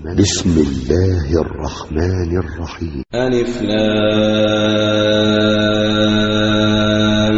بسم الله الرحمن الرحيم. ألف لام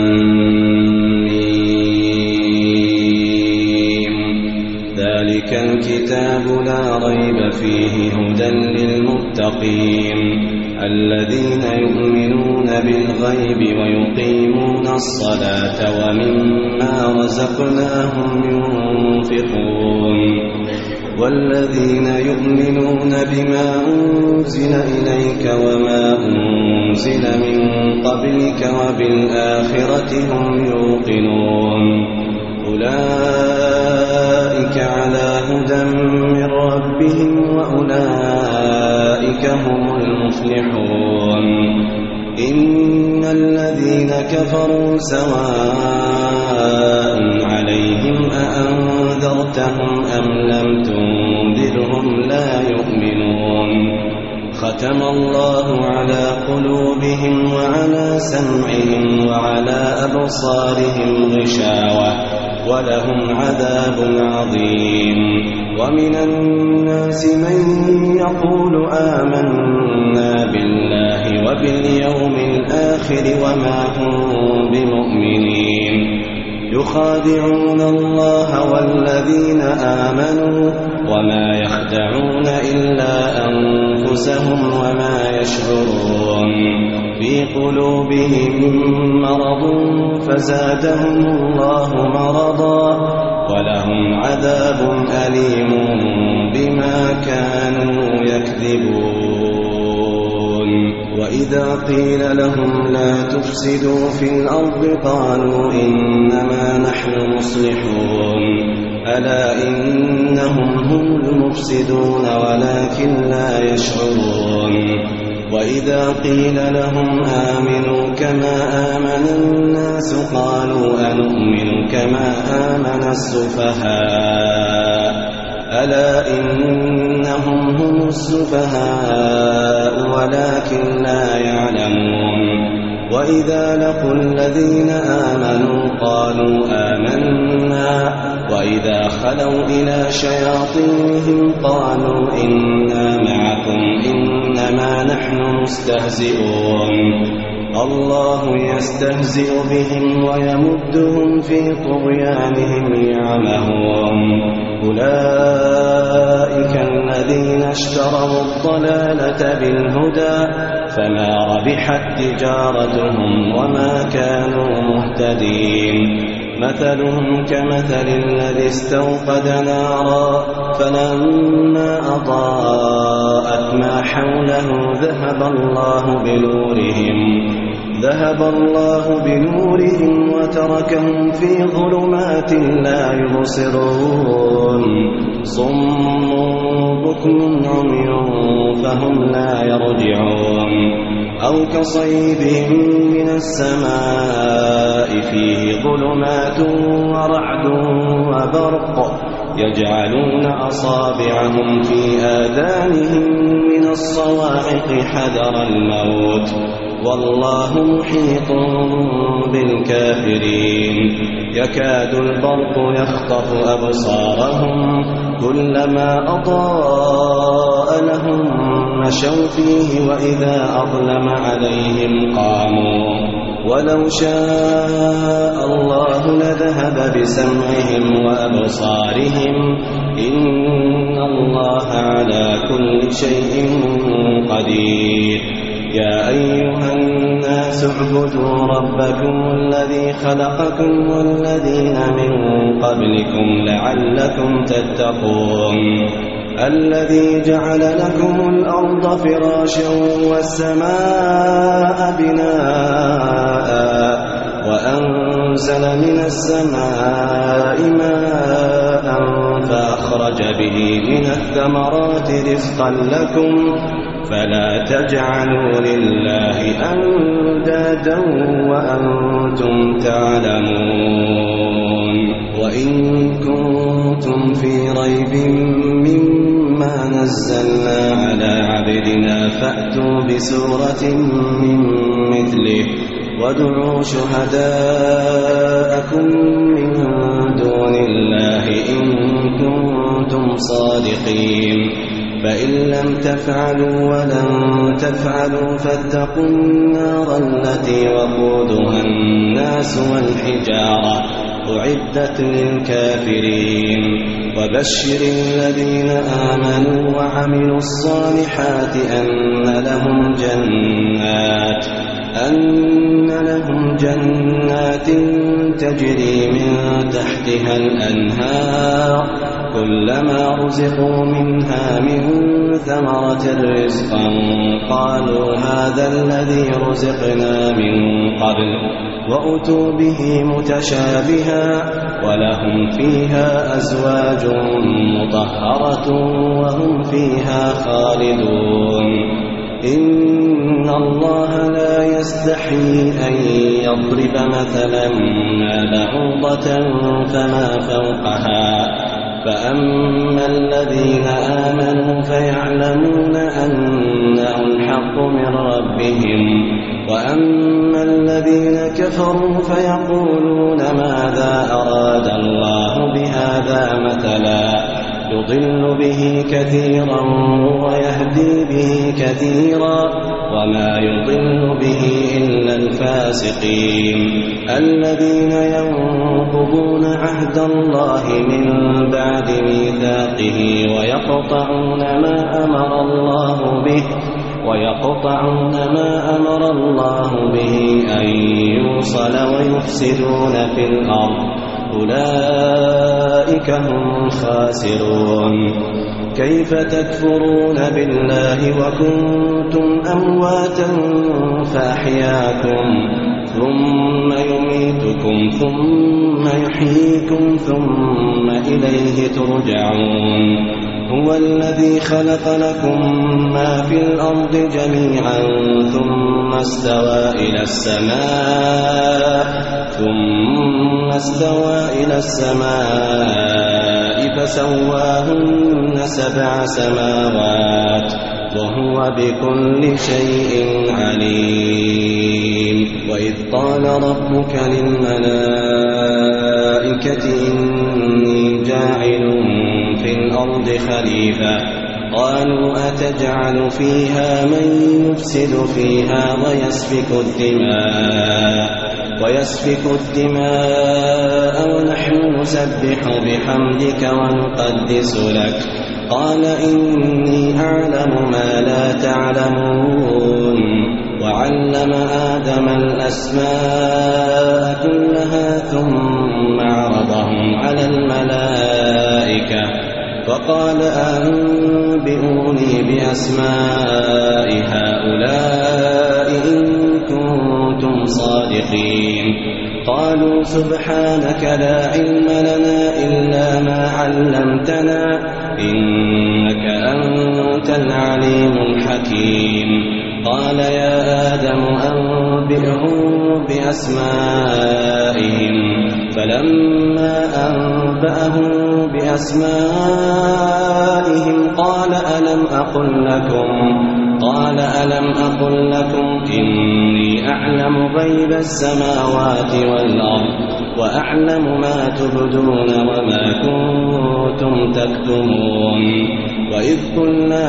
ميم. ذلك الكتاب لا ريب فيه هدى للمتقين الذين يؤمنون بالغيب ويقيمون الصلاة ومما رزقناهم ينفقون والذين يؤمنون بما أنزل إليك وما أنزل من قبلك وبالآخرة هم يوقنون أولئك على هدى من ربهم وأولئك هم المفلحون إن الذين كفروا سواء عليهم أأنذرتهم أم لم تنذرهم لا يؤمنون ختم الله على قلوبهم وعلى سمعهم وعلى أبصارهم غشاوة ولهم عذاب عظيم ومن الناس من يقول آمنا بالله وباليوم الآخر وما هم بمؤمنين يخادعون الله والذين آمنوا وما يخدعون إلا أنفسهم وما يشعرون في قلوبهم مرض فزادهم الله مرضا ولهم عذاب أليم بما كانوا يكذبون وإذا قيل لهم لا تفسدوا في الأرض قالوا إنما نحن مصلحون ألا إنهم هم المفسدون ولكن لا يشعرون وإذا قيل لهم آمنوا كما آمن الناس قالوا أنؤمن كما آمن السفهاء ألا إنهم هم السفهاء ولكن لا يعلمون وإذا لقوا الذين آمنوا قالوا آمنا وإذا خلوا إلى شياطينهم قالوا إنا معكم إنما نحن مستهزئون الله يستهزئ بهم ويمدهم في طغيانهم يعمهون أولئك الذين اشتروا الضلالة بالهدى فما ربحت تجارتهم وما كانوا مهتدين مثلهم كمثل الذي استوقد نارا فلما أضاءت ما حوله ذهب الله بنورهم وتركهم في ظلمات لا يبصرون صم بكم عمي فهم لا يرجعون أو كصيب من السماء فيه ظلمات ورعد وبرق يجعلون أصابعهم في آذانهم من الصواعق حذر الموت والله محيط بالكافرين يكاد البرق يخطف أبصارهم كلما أضاء لهم مشوا فيه وإذا أظلم عليهم قاموا ولو شاء الله لذهب بسمعهم وأبصارهم إن الله على كل شيء قدير يا أيها الناس اعبدوا ربكم الذي خلقكم والذين من قبلكم لعلكم تتقون الذي جعل لكم الأرض فراشا والسماء بناء وأنزل من السماء ماء فأخرج به من الثمرات رزقا لكم فلا تجعلوا لله أندادا وأنتم تعلمون وإن كنتم في ريب مما نزلنا على عبدنا فأتوا بسورة من مثله وادعوا شهداءكم من دون الله إن كنتم صادقين فإن لم تفعلوا ولن تفعلوا فاتقوا النار التي وقودها الناس والحجارة أعدت للكافرين وبشر الذين آمنوا وعملوا الصالحات أن لهم جنات تجري من تحتها الأنهار كلما رزقوا منها من ثمرة رزقا قالوا هذا الذي رزقنا من قبل وأتوا به متشابها ولهم فيها أزواج مطهرة وهم فيها خالدون إن الله لا يستحيي أن يضرب مثلا ما بعوضة فما فوقها فأما الذين آمنوا فيعلمون أنه الحق من ربهم وأما الذين كفروا فيقولون ماذا أراد الله بهذا مثلا يضل به كثيرا ويهدي به كثيرا وما يضل به إلا الفاسقين الذين ينقضون عهد الله من بعد ميثاقه ويقطعون ما أمر الله به أن يوصل ويفسدون في الأرض أولئك هم الخاسرون كيف تكفرون بالله وكنتم أمواتا فأحياكم ثم يميتكم ثم يحييكم ثم إليه ترجعون هو الذي خلق لكم ما في الأرض جميعا ثم استوى إلى السماء فسواهن 7 سماوات وهو بكل شيء عليم وإذ قال ربك للملائكة إني جاعل في الأرض خليفة قالوا أتجعل فيها من يفسد فيها ويسفك الدماء ونحن نسبح بحمدك ونقدس لك قال إني أعلم ما لا تعلمون وعلم آدم الأسماء كلها ثم عرضهم على الملائكة فقال أنبئوني بأسماء هؤلاء إن كنتم صادقين قالوا سبحانك لا علم لنا إلا ما علمتنا إنك أنت العليم الحكيم قال يا آدم أنبئهم بأسمائهم فلما أنبأهم بأسمائهم قال ألم أقل لكم إني أعلم غيب السماوات والأرض وأعلم ما تبدون وما كنتم تكتمون وإذ قلنا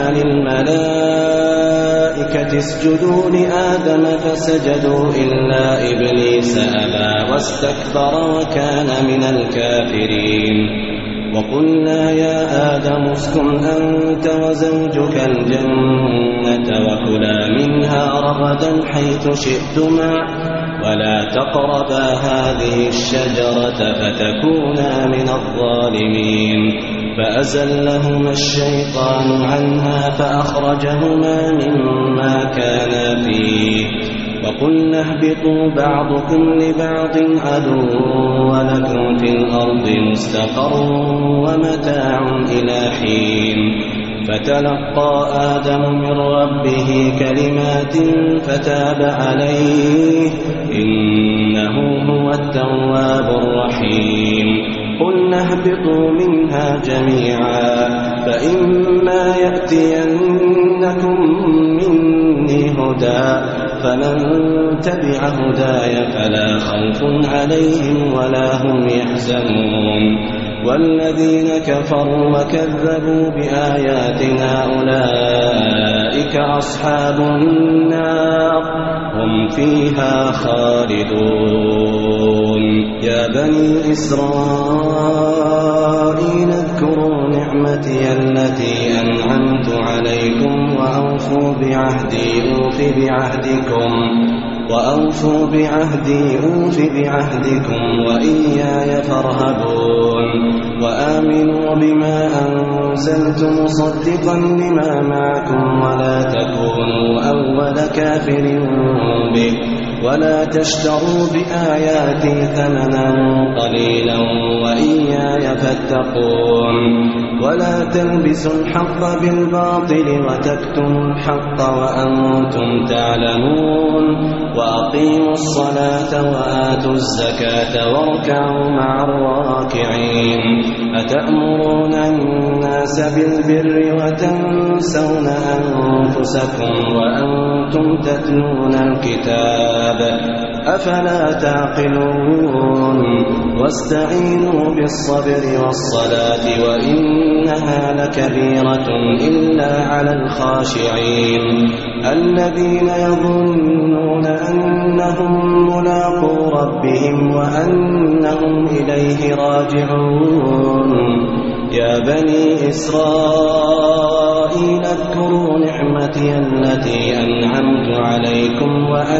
للملائكة اسجدوا لآدم فسجدوا إلا إبليس أبى واستكبر وكان من الكافرين وقلنا يا آدم اسكن أنت وزوجك الجنة وكلا منها رغدا حيث شئتما ولا تقربا هذه الشجرة فتكونا من الظالمين فأزلهما الشيطان عنها فأخرجهما مما كانا فيه وقلنا اهبطوا بعضكم لبعض عدو ولكم في الأرض مستقر ومتاع إلى حين فتلقى آدم من ربه كلمات فتاب عليه إنه هو التواب الرحيم قلنا اهبطوا منها جميعا فإما يأتينكم مني هدى فمن تبع هداي فلا خوف عليهم ولا هم يحزنون والذين كفروا وكذبوا بآياتنا أولئك أصحاب النار هم فيها خالدون. يا بني إسرائيل اذكروا نعمتي التي أنعمت عليكم وأوفوا بعهدي أوف بعهدكم وإياي فارهبون. وآمنوا بما أنزلت مصدقا لما معكم ولا تكونوا أول كافر به ولا تشتروا بآياتي ثمنا قليلا وإياي فاتقون. ولا تلبسوا الحق بالباطل وتكتموا الحق وأنتم تعلمون. وأقيموا الصلاة وآتوا الزكاة واركعوا مع الراكعين. أتأمرون الناس بالبر وتنسون أنفسكم وأنتم تتلون الكتاب أفلا تعقلون. واستعينوا بالصبر والصلاة وإنها لكبيرة إلا على الخاشعين الذين يظنون أنهم ملاقو ربهم وأنهم إليه راجعون. يا بني إسرائيل اذكروا نعمتي التي أنعمت عليكم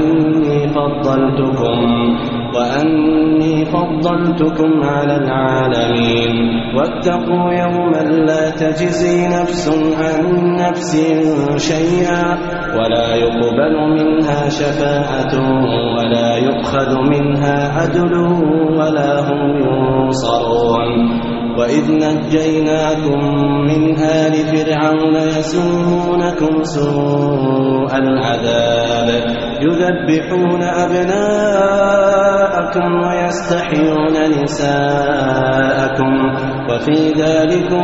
وأني فضلتكم على العالمين. واتقوا يوما لا تجزي نفس عن نفس شيئا ولا يقبل منها شفاعة ولا يؤخذ منها عدل ولا هم ينصرون. وإذ نجيناكم من آل فرعون يسومونكم سوء العذاب يذبحون أبناءكم ويستحيون نساءكم وفي ذلكم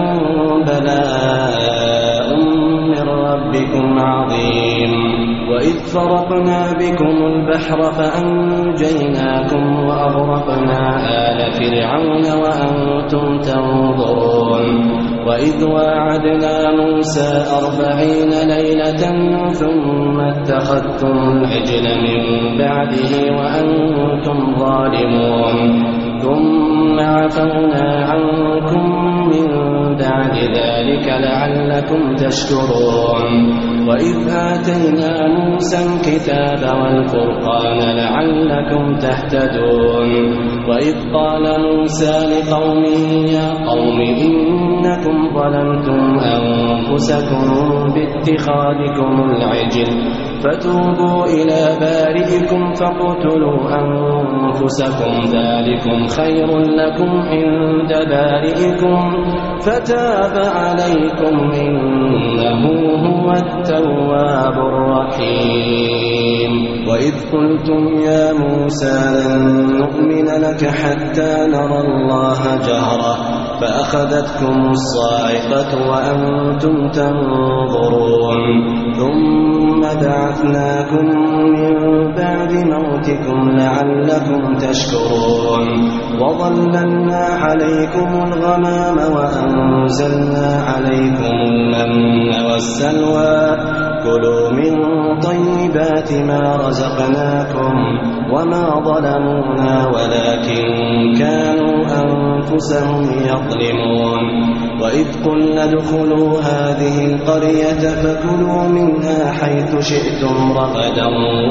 بلاء من ربكم عظيم. وإذ فرقنا بكم البحر فأنجيناكم وأغرقنا آل فرعون وأنتم تنظرون. وإذ واعدنا موسى 40 ليلة ثم اتخذتم العجل من بعده وأنتم ظالمون. ثم عفونا عنكم من بعد ذلك لعلكم تشكرون. وإذ آتينا موسى الكتاب والفرقان لعلكم تهتدون. وإذ قال موسى لقومه يا قوم إنكم ظلمتم أنفسكم باتخاذكم العجل فتوبوا إلى بارئكم فاقتلوا أنفسكم ذلكم خير لكم عند بارئكم فتاب عليكم إنه هو التواب الرحيم. وإذ قلتم يا موسى لن نؤمن لك حتى نرى الله جهرة فأخذتكم الصاعقة وأنتم تنظرون. ثم بعثناكم من بعد موتكم لعلكم تشكرون. وظللنا عليكم الغمام وأنزلنا عليكم المن والسلوى كلوا من طيبات ما رزقناكم وما ظلمونا ولكن كانوا أنفسهم يظلمون. وإذ قلنا ادخلوا هذه القرية فكلوا منها حيث شئتم رغدا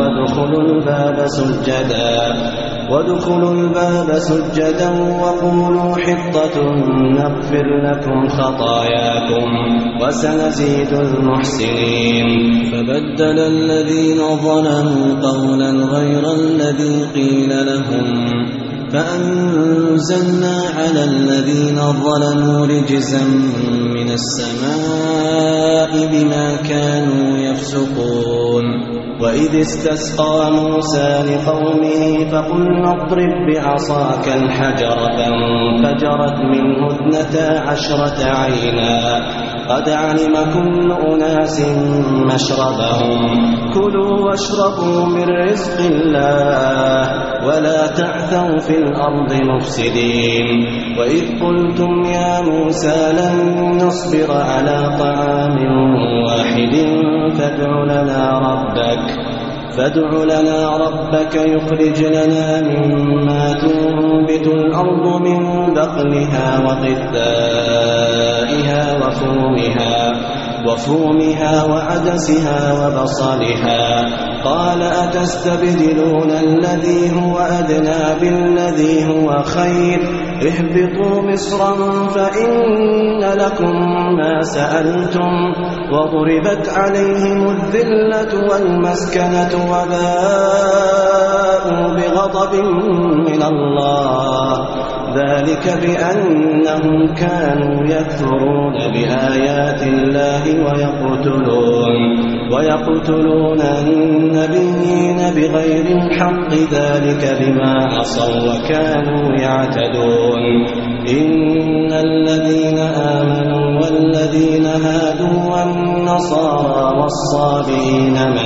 وادخلوا الباب سجدا وقولوا حطة نغفر لكم خطاياكم وسنزيد المحسنين. فبدل الذين ظلموا قولا غير الذي قيل لهم فأنزلنا على الذين ظلموا رجزا من السماء بما كانوا يفسقون. وإذ استسقى موسى لقومه فقلنا اضرب بعصاك الحجر فانفجرت منه 12 عينا قد علم كل أناس مشربهم كلوا واشربوا من رزق الله ولا تعثوا في الأرض مفسدين وإذ قلتم يا موسى لن نصبر على طعام واحد فادع لنا ربك يخرج لنا مما تنبت الأرض من بقلها وقثائها وفومها وعدسها وبصلها قال أتستبدلون الذي هو أدنى بالذي هو خير اهبطوا مصرا فإن لكم ما سألتم وضربت عليهم الذلة والمسكنة وباءوا بغضب من الله ذلك بأنهم كانوا يكفرون بآيات الله ويقتلون النبيين بغير الحق ذلك بما عصوا وكانوا يعتدون إن الذين آمنوا والذين هادوا والنصارى والصابئين من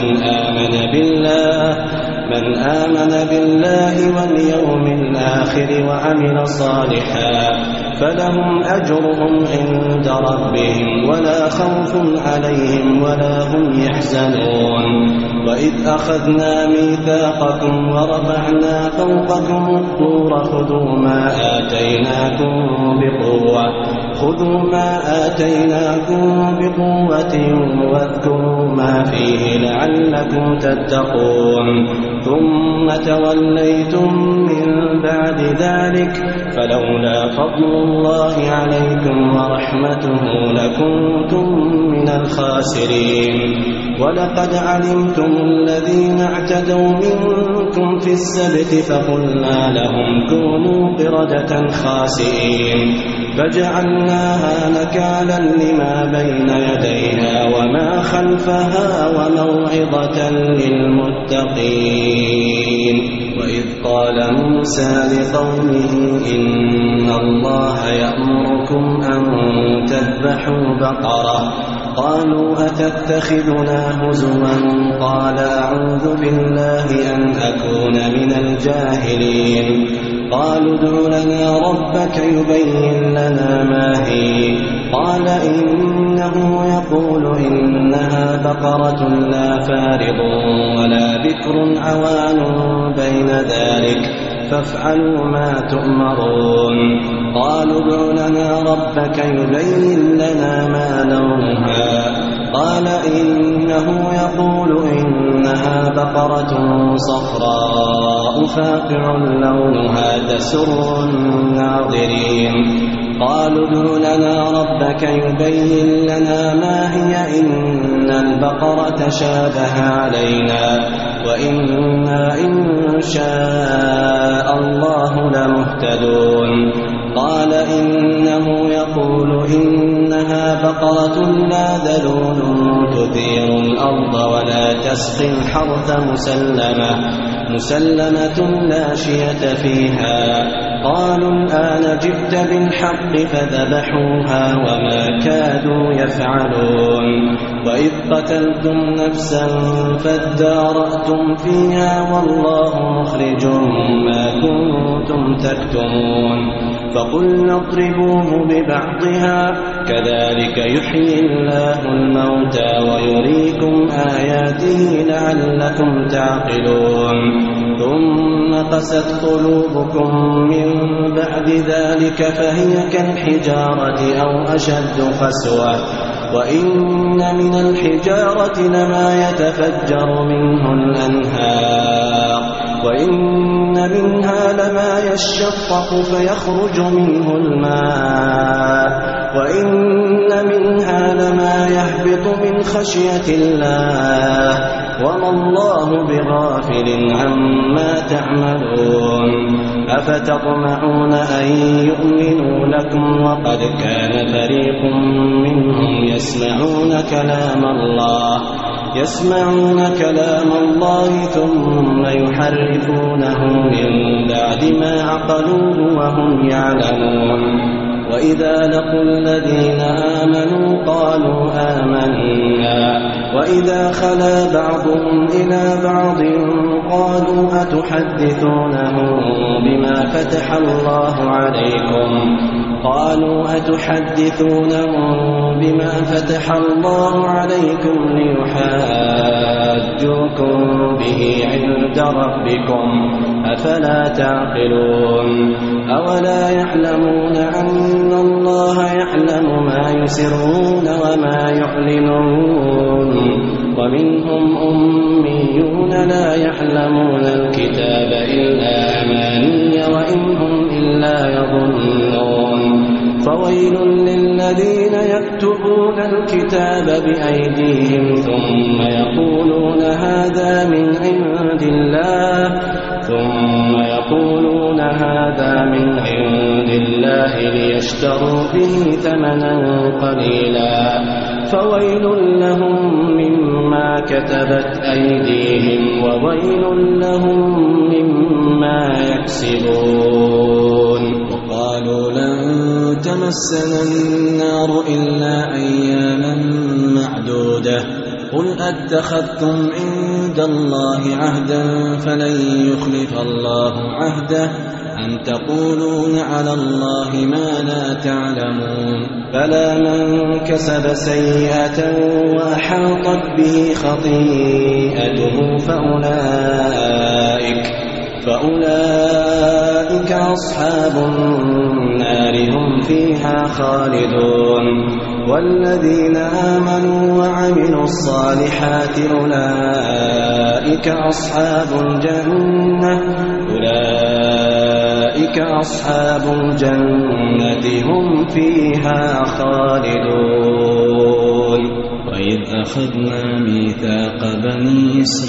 آمن بالله واليوم الآخر وعمل صالحا فلهم أجرهم عند ربهم ولا خوف عليهم ولا هم يحزنون وإذ أخذنا ميثاقكم ورفعنا فوقكم الطور خذوا ما آتيناكم بقوة واذكروا ما فيه لعلكم تتقون ثم توليتم من بعد ذلك فلولا فضل الله عليكم ورحمته لكنتم من الخاسرين ولقد علمتم الذين اعتدوا منكم في السبت فقلنا لهم كونوا قردة خاسئين فجعلناها نكالا لما بين يديها وما خلفها وموعظة للمتقين وإذ قال موسى لقومه إن الله يأمركم أن تذبحوا بقرة قالوا أتتخذنا هزوا قال أعوذ بالله أن أكون من الجاهلين قالوا ادع لنا ربك يبين لنا ما هي قال إنه يقول إنها بقرة لا فارض ولا بكر عوان بين ذلك فافعلوا ما تؤمرون قالوا ادع لنا ربك يبين لنا ما لونها قال إنه يقول إنها بقرة صفراء فاقع لونها تسر الناظرين قالوا ادع لنا ربك يبين لنا ما هي إن البقرة شابه علينا وإنا إن شاء الله لمهتدون قال إنه يقول إنها بقرة لا ذلول تثير الأرض ولا تسقي الحرث مسلمة لا شية فيها قالوا الآن جئت بالحق فذبحوها وما كادوا يفعلون وإذ قتلتم نفسا فادارأتم فيها والله مخرج ما كنتم تكتمون فقلنا اضربوه ببعضها كذلك يحيي الله الموتى ويريكم آياته لعلكم تعقلون ثم قست قلوبكم من بعد ذلك فهي كالحجارة أو أشد قسوة وإن من الحجارة لما يتفجر منه الأنهار وإن منها لما يشقق فيخرج منه الماء وإن منها لما يهبط من خشية الله وما الله بغافل عما تعملون أفتطمعون أن يؤمنوا لكم وقد كان فريق منهم يسمعون كلام الله ثم يحرفونه من بعد ما عقلوه وهم يعلمون وإذا لقوا الذين آمنوا قالوا آمنا وإذا خلا بعضهم إلى بعض قالوا أتحدثونهم بما فتح الله عليكم ليحاجوكم به عند ربكم أفلا تعقلون أولا يعلمون أن الله يعلم ما يسرون وما يعلنون ومنهم أميون لا يعلمون الكتاب إلا أماني وإن هم إلا يظنون فويل للذين يكتبون الكتاب بأيديهم ثم يقولون هذا من عند الله ليشتروا به ثمنا قليلا فويل لهم مما كتبت أيديهم وويل لهم مما يكسبون. وقالوا لن تمسنا النار إلا أياما معدودة قل أتخذتم عند الله عهدا فلن يخلف الله عهده أم تقولون على الله ما لا تعلمون. بلى من كسب سيئة وأحاطت به خطيئته فأولئك أصحاب النار هم فيها خالدون والذين آمنوا وعملوا الصالحات أولئك أصحاب الجنة هم فيها خالدون. وإذ أخذنا ميثاق بني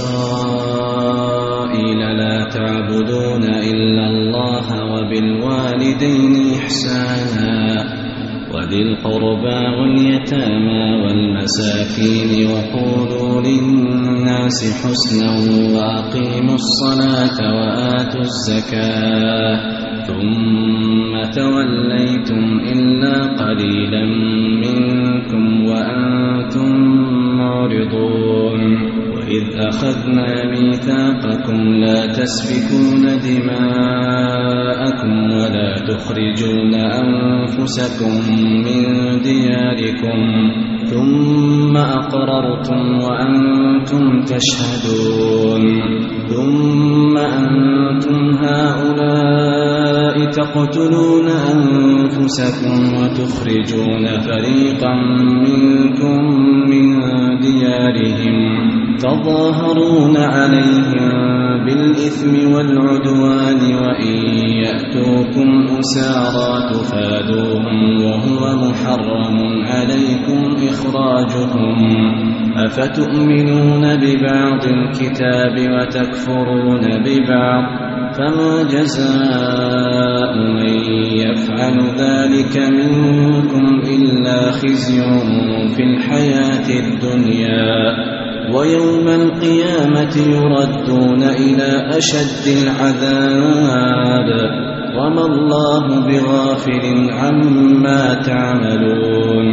إسرائيل لا تعبدون إلا الله وبالوالدين إحسانا وذي القربى واليتامى والمساكين وقولوا للناس حسنا وأقيموا الصلاة وآتوا الزكاة ثم توليتم إلا قليلا منكم وأنتم معرضون. وإذ أخذنا ميثاقكم لا تسفكون دماءكم ولا تخرجون أنفسكم من دياركم ثم أقررتم وأنتم تشهدون ثم أنتم هؤلاء تقتلون أنفسكم وتخرجون فريقا منكم من ديارهم تظاهرون عليهم بالإثم والعدوان وإن يأتوكم أسارى تفادوهم وهو محرم عليكم إخراجهم أفتؤمنون ببعض الكتاب وتكفرون ببعض فما جزاء من يفعل ذلك منكم إلا خزي في الحياة الدنيا ويوم القيامة يردون إلى أشد العذاب وما الله بغافل عما تعملون.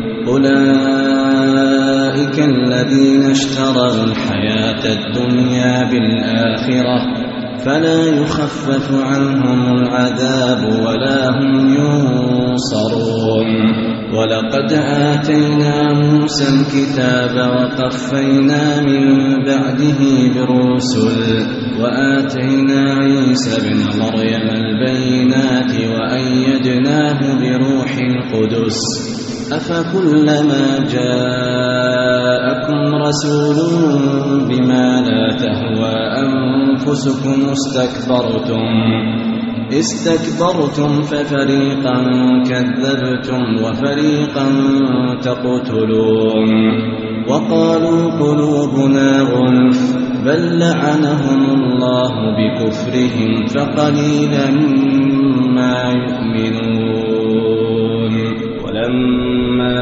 أولئك الذين اشتروا الحياة الدنيا بالآخرة فلا يخفف عنهم العذاب ولا هم ينصرون. ولقد آتينا موسى الكتاب وقفينا من بعده بالرسل وآتينا عيسى ابن مريم البينات وأيدناه بروح القدس أفكلما جاءكم رسول بما لا تهوى أنفسكم استكبرتم ففريقا كذبتم وفريقا تقتلون. وقالوا قلوبنا غلف بل لعنهم الله بكفرهم فقليلا ما يؤمنون. ولما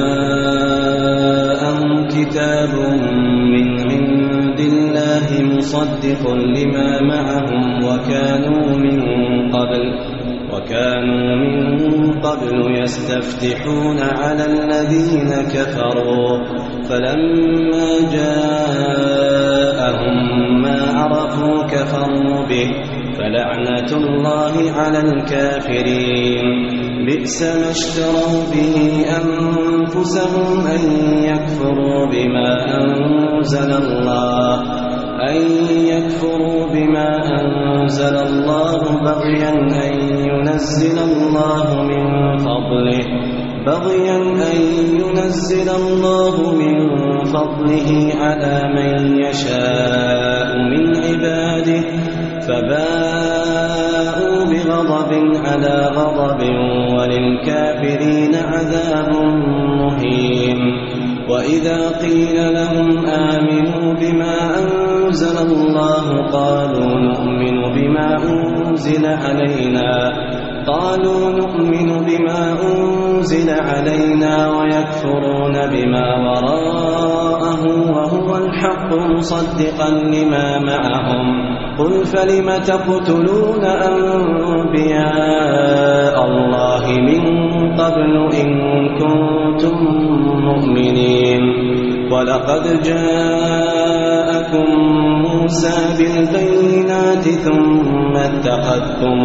جاءهم كتاب من عند الله مصدق لما معهم وكانوا من قبل يستفتحون على الذين كفروا فلما جاءهم ما عرفوا كفروا به فلعنة الله على الكافرين بئس ما اشتروا به أنفسهم أن يكفروا بما أنزل الله بغيا أن ينزل الله من فضله على من يشاء من عباده فباءوا بغضب على غضب وللكافرين عذاب مهين وإذا قيل لهم آمنوا بما أنزل الله قالوا نؤمن بما أنزل علينا ويكفرون بما وراءه وهو الحق مصدقا لما معهم قل فلم تقتلون أنبياء الله من قبل إن كنتم مؤمنين ولقد جاءكم موسى بالبينات ثم اتخذتم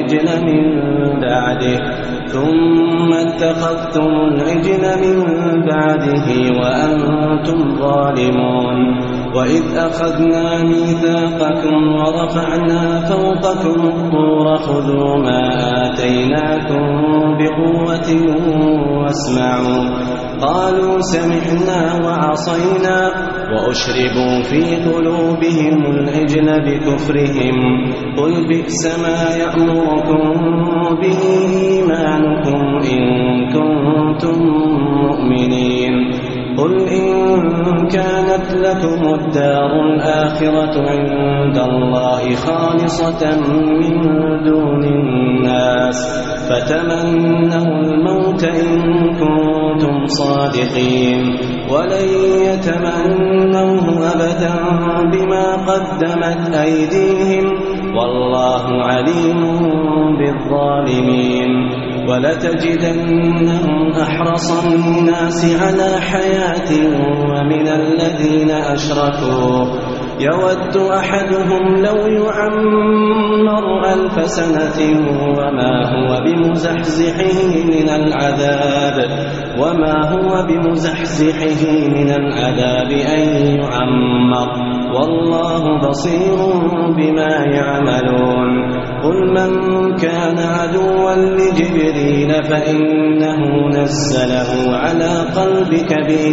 العجل من بعده وأنتم ظالمون وإذ أخذنا ميثاقكم ورفعنا فوقكم الطور خذوا ما آتيناكم بقوة واسمعوا قالوا سمعنا وعصينا وأشربوا في قلوبهم العجل بكفرهم قل بئس ما يأمركم به إيمانكم إن كنتم مؤمنين قل إن كانت لكم الدار الآخرة عند الله خالصة من دون الناس فتمنوا الموت إن كنتم صادقين ولن يتمنوه أبدا بما قدمت أيديهم والله عليم بالظالمين ولتجدنهم أحرص الناس على حياة ومن الذين أشركوا يود أحدهم لو يعمر 1000 سنة وما هو بمزحزحه من العذاب أن يعمر والله بصير بما يعملون قل من كان عدوا لجبريل فإنه نزله على قلبك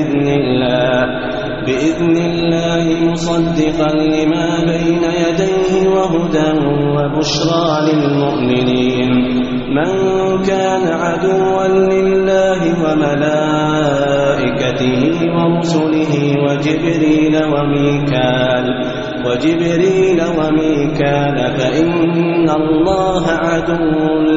بإذن الله مصدقا لما بين يديه وهدى وبشرى للمؤمنين من كان عدوا لله وملائكته ورسله وجبريل وميكال فإن الله عدو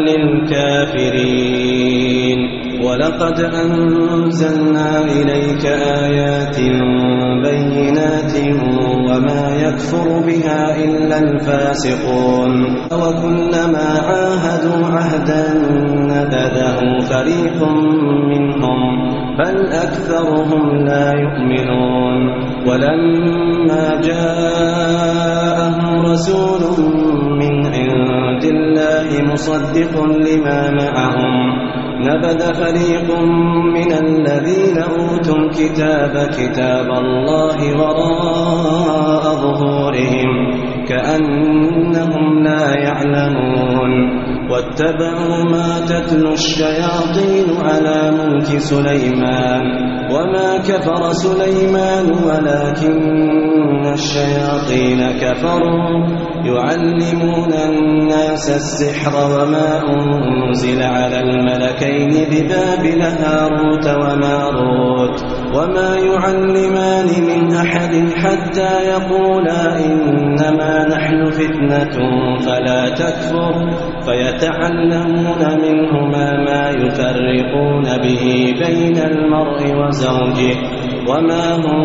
للكافرين ولقد أنزلنا إليك آيات بينات وما يكفر بها إلا الفاسقون وكلما عاهدوا عهدا نبذه فريق منهم بل أكثرهم لا يؤمنون ولما جاءهم رسول من عند الله مصدق لما معهم نبذ فريق من الذين أوتوا الكتاب كتاب الله وراء ظهورهم كأنهم لا يعلمون واتبعوا ما تتلو الشياطين على ملك سليمان وما كفر سليمان ولكن الشياطين كفروا يعلمون الناس السحر وما أنزل على الملكين ببابل هاروت وماروت وما يعلمان من أحد حتى يقولا إنما نحن فتنة فلا تكفر فيتعلمون منهما ما يفرقون به بين المرء وزوجه وما هم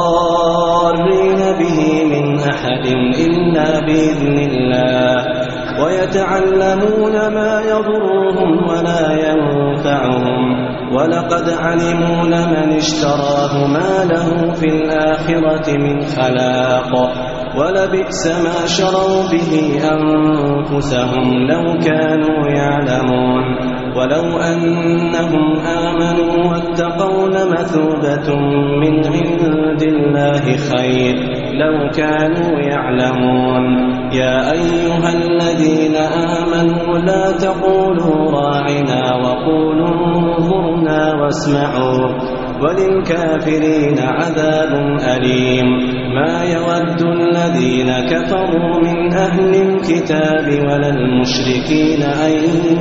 بضارين به من أحد إلا بإذن الله ويتعلمون ما يضرهم ولا ينفعهم ولقد علموا لمن اشتراه ما له في الآخرة من خلاق ولبئس ما شروا به أنفسهم لو كانوا يعلمون ولو أنهم آمنوا واتقوا لمثوبة من عند الله خير لو كانوا يعلمون يا أيها الذين آمنوا لا تقولوا راعنا وقولوا انظرنا واسمعوا وللكافرين عذاب أليم ما يود الذين كفروا من أهل الكتاب ولا المشركين أن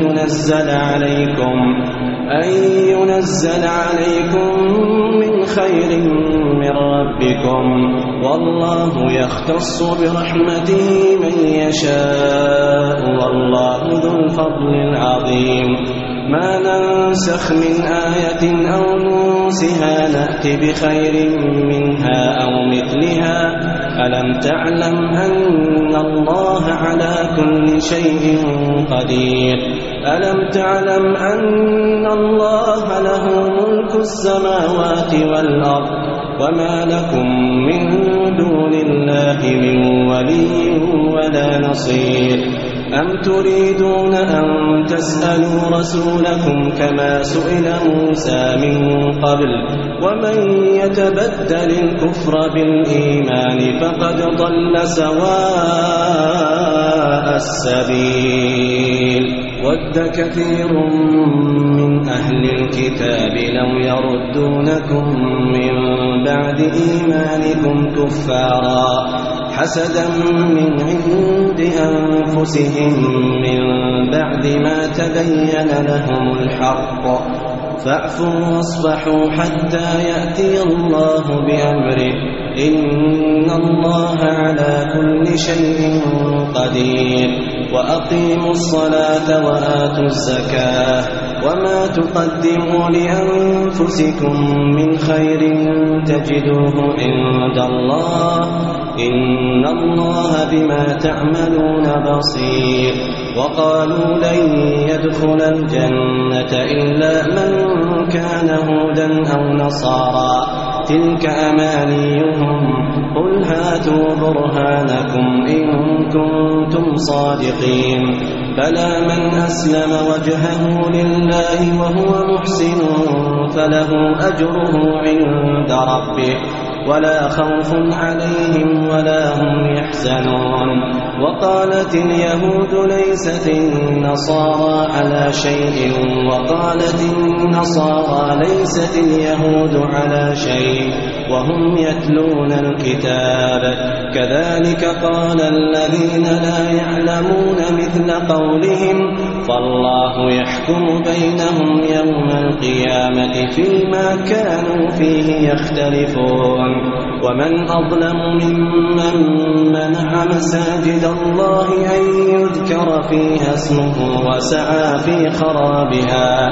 ينزل عليكم من خير من ربكم والله يختص برحمته من يشاء والله ذو الفضل العظيم ما ننسخ من آية أو ننسها نأت بخير منها أو مثلها ألم تعلم أن الله على كل شيء قدير ألم تعلم أن الله له ملك السماوات والأرض وما لكم من دون الله من ولي ولا نصير أم تريدون أن تسألوا رسولكم كما سئل موسى من قبل ومن يتبدل الكفر بالإيمان فقد ضل سواء السبيل ود كثير من أهل الكتاب لو يردونكم من بعد إيمانكم كفارا حسدا من عند أنفسهم من بعد ما تبين لهم الحق فاعفوا واصفحوا حتى يأتي الله بأمره إن الله على كل شيء قدير وأقيموا الصلاة وآتوا الزكاة وما تقدموا لأنفسكم من خير تجدوه عند الله إن الله بما تعملون بصير وقالوا لن يدخل الجنة إلا من كان هودا أو نصارى تلك أمانيهم قل هاتوا برهانكم إن كنتم صادقين بلى من أسلم وجهه لله وهو محسن فله أجره عند ربه ولا خوف عليهم ولا هم يحزنون وقالت اليهود ليست النصارى على شيء وقالت النصارى ليست اليهود على شيء وهم يتلون الكتاب كذلك قال الذين لا يعلمون مثل قولهم فالله يحكم بينهم يوم القيامة فيما كانوا فيه يختلفون ومن أظلم ممن منع مساجد الله أن يذكر فيها اسمه وسعى في خرابها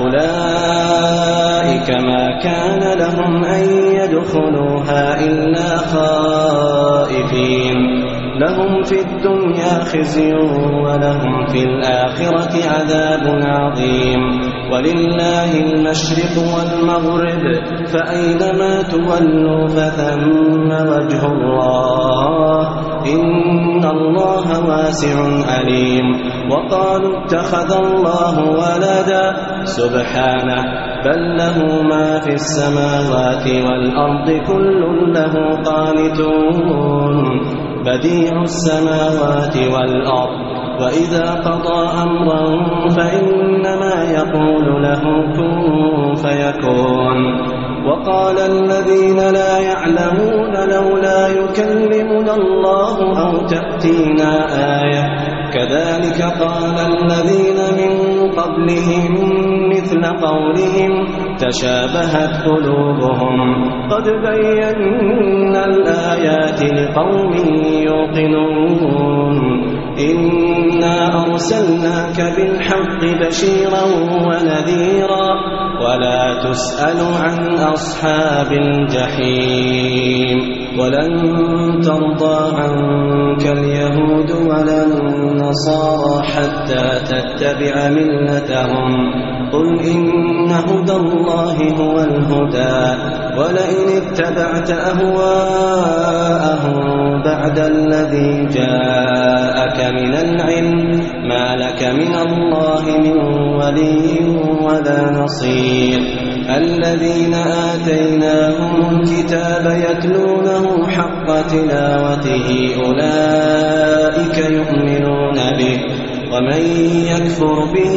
أولئك ما كان لهم أن يدخلوها إلا خائفين لهم في الدنيا خزي ولهم في الآخرة عذاب عظيم ولله المشرق والمغرب فأينما تولوا فثم وجه الله إن الله واسع عليم وقالوا اتخذ الله ولدا سبحانه بل له ما في السماوات والأرض كل له قانتون بديع السماوات والأرض وإذا قضى أمرا فإنما يقول له كن فيكون وقال الذين لا يعلمون لولا يكلمنا الله أو تأتينا آية كذلك قال الذين من قبلهم مثل قولهم تشابهت قلوبهم قد بينا الآيات لقوم يوقنون إنا أرسلناك بالحق بشيرا ونذيرا ولا تسأل عن أصحاب الجحيم ولن ترضى عنك اليهود ولا النصارى حتى تتبع ملتهم قل إن هدى الله هو الهدى ولئن اتبعت أهواءهم بعد الذي جاءك من العلم ما لك من الله من ولي ولا نصير الذين آتيناهم الكتاب يتلونه حق تلاوته أولئك يؤمنون به ومن يكفر به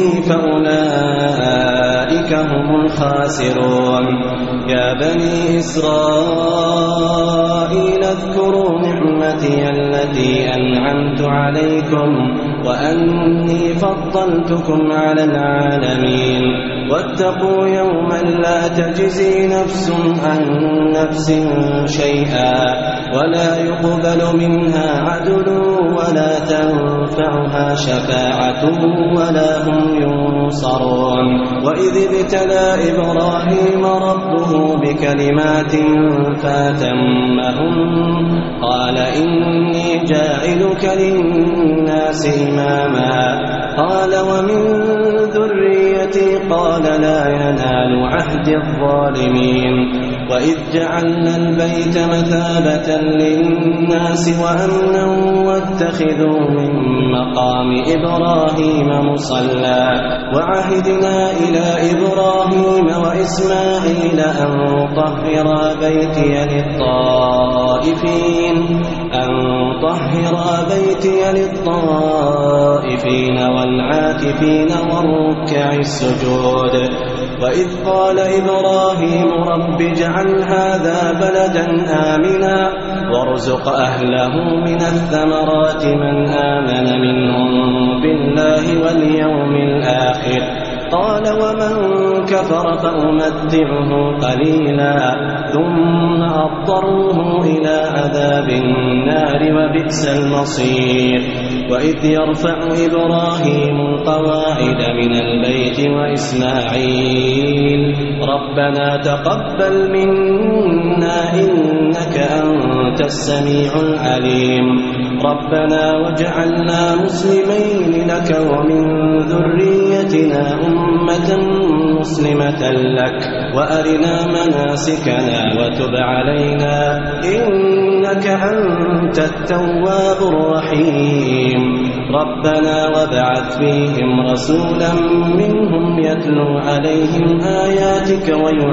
فأولئك هم الخاسرون يا بني إسرائيل اذكروا نعمتي التي أنعمت عليكم وأني فضلتكم على العالمين واتقوا يوما لا تجزي نفس عن نفس شيئا ولا يقبل منها عدل ولا تنفعها شفاعة ولا هم ينصرون وإذ ابتلى إبراهيم ربه بكلمات فأتمهن قال إني جاعلك للناس إماما قال ومن ذريتي قال لا ينال عهد الظالمين وإذ جعلنا البيت مثابة للناس وأمنا واتخذوا من مقام إبراهيم مصلى وعهدنا إلى إبراهيم وإسماعيل أن طهرا بيتي للطائفين والعاكفين والركع السجود وإذ قال إبراهيم رب اجعل هذا بلدا آمنا وارزق أهله من الثمرات من آمن منهم بالله واليوم الآخر قال ومن كفر فأمتعه قليلا ثم أضطروه إلى عذاب النار وبئس المصير وإذ يرفع إبراهيم القواعد من البيت وإسماعيل ربنا تقبل منا إنك أنت السميع العليم ربنا واجعلنا مسلمين لك ومن ذريتنا أمة مسلمة لك وأرنا مناسكنا وتب علينا إنك أنت التواب الرحيم ربنا وابعث فيهم رسولا منهم يتلو عليهم آياتك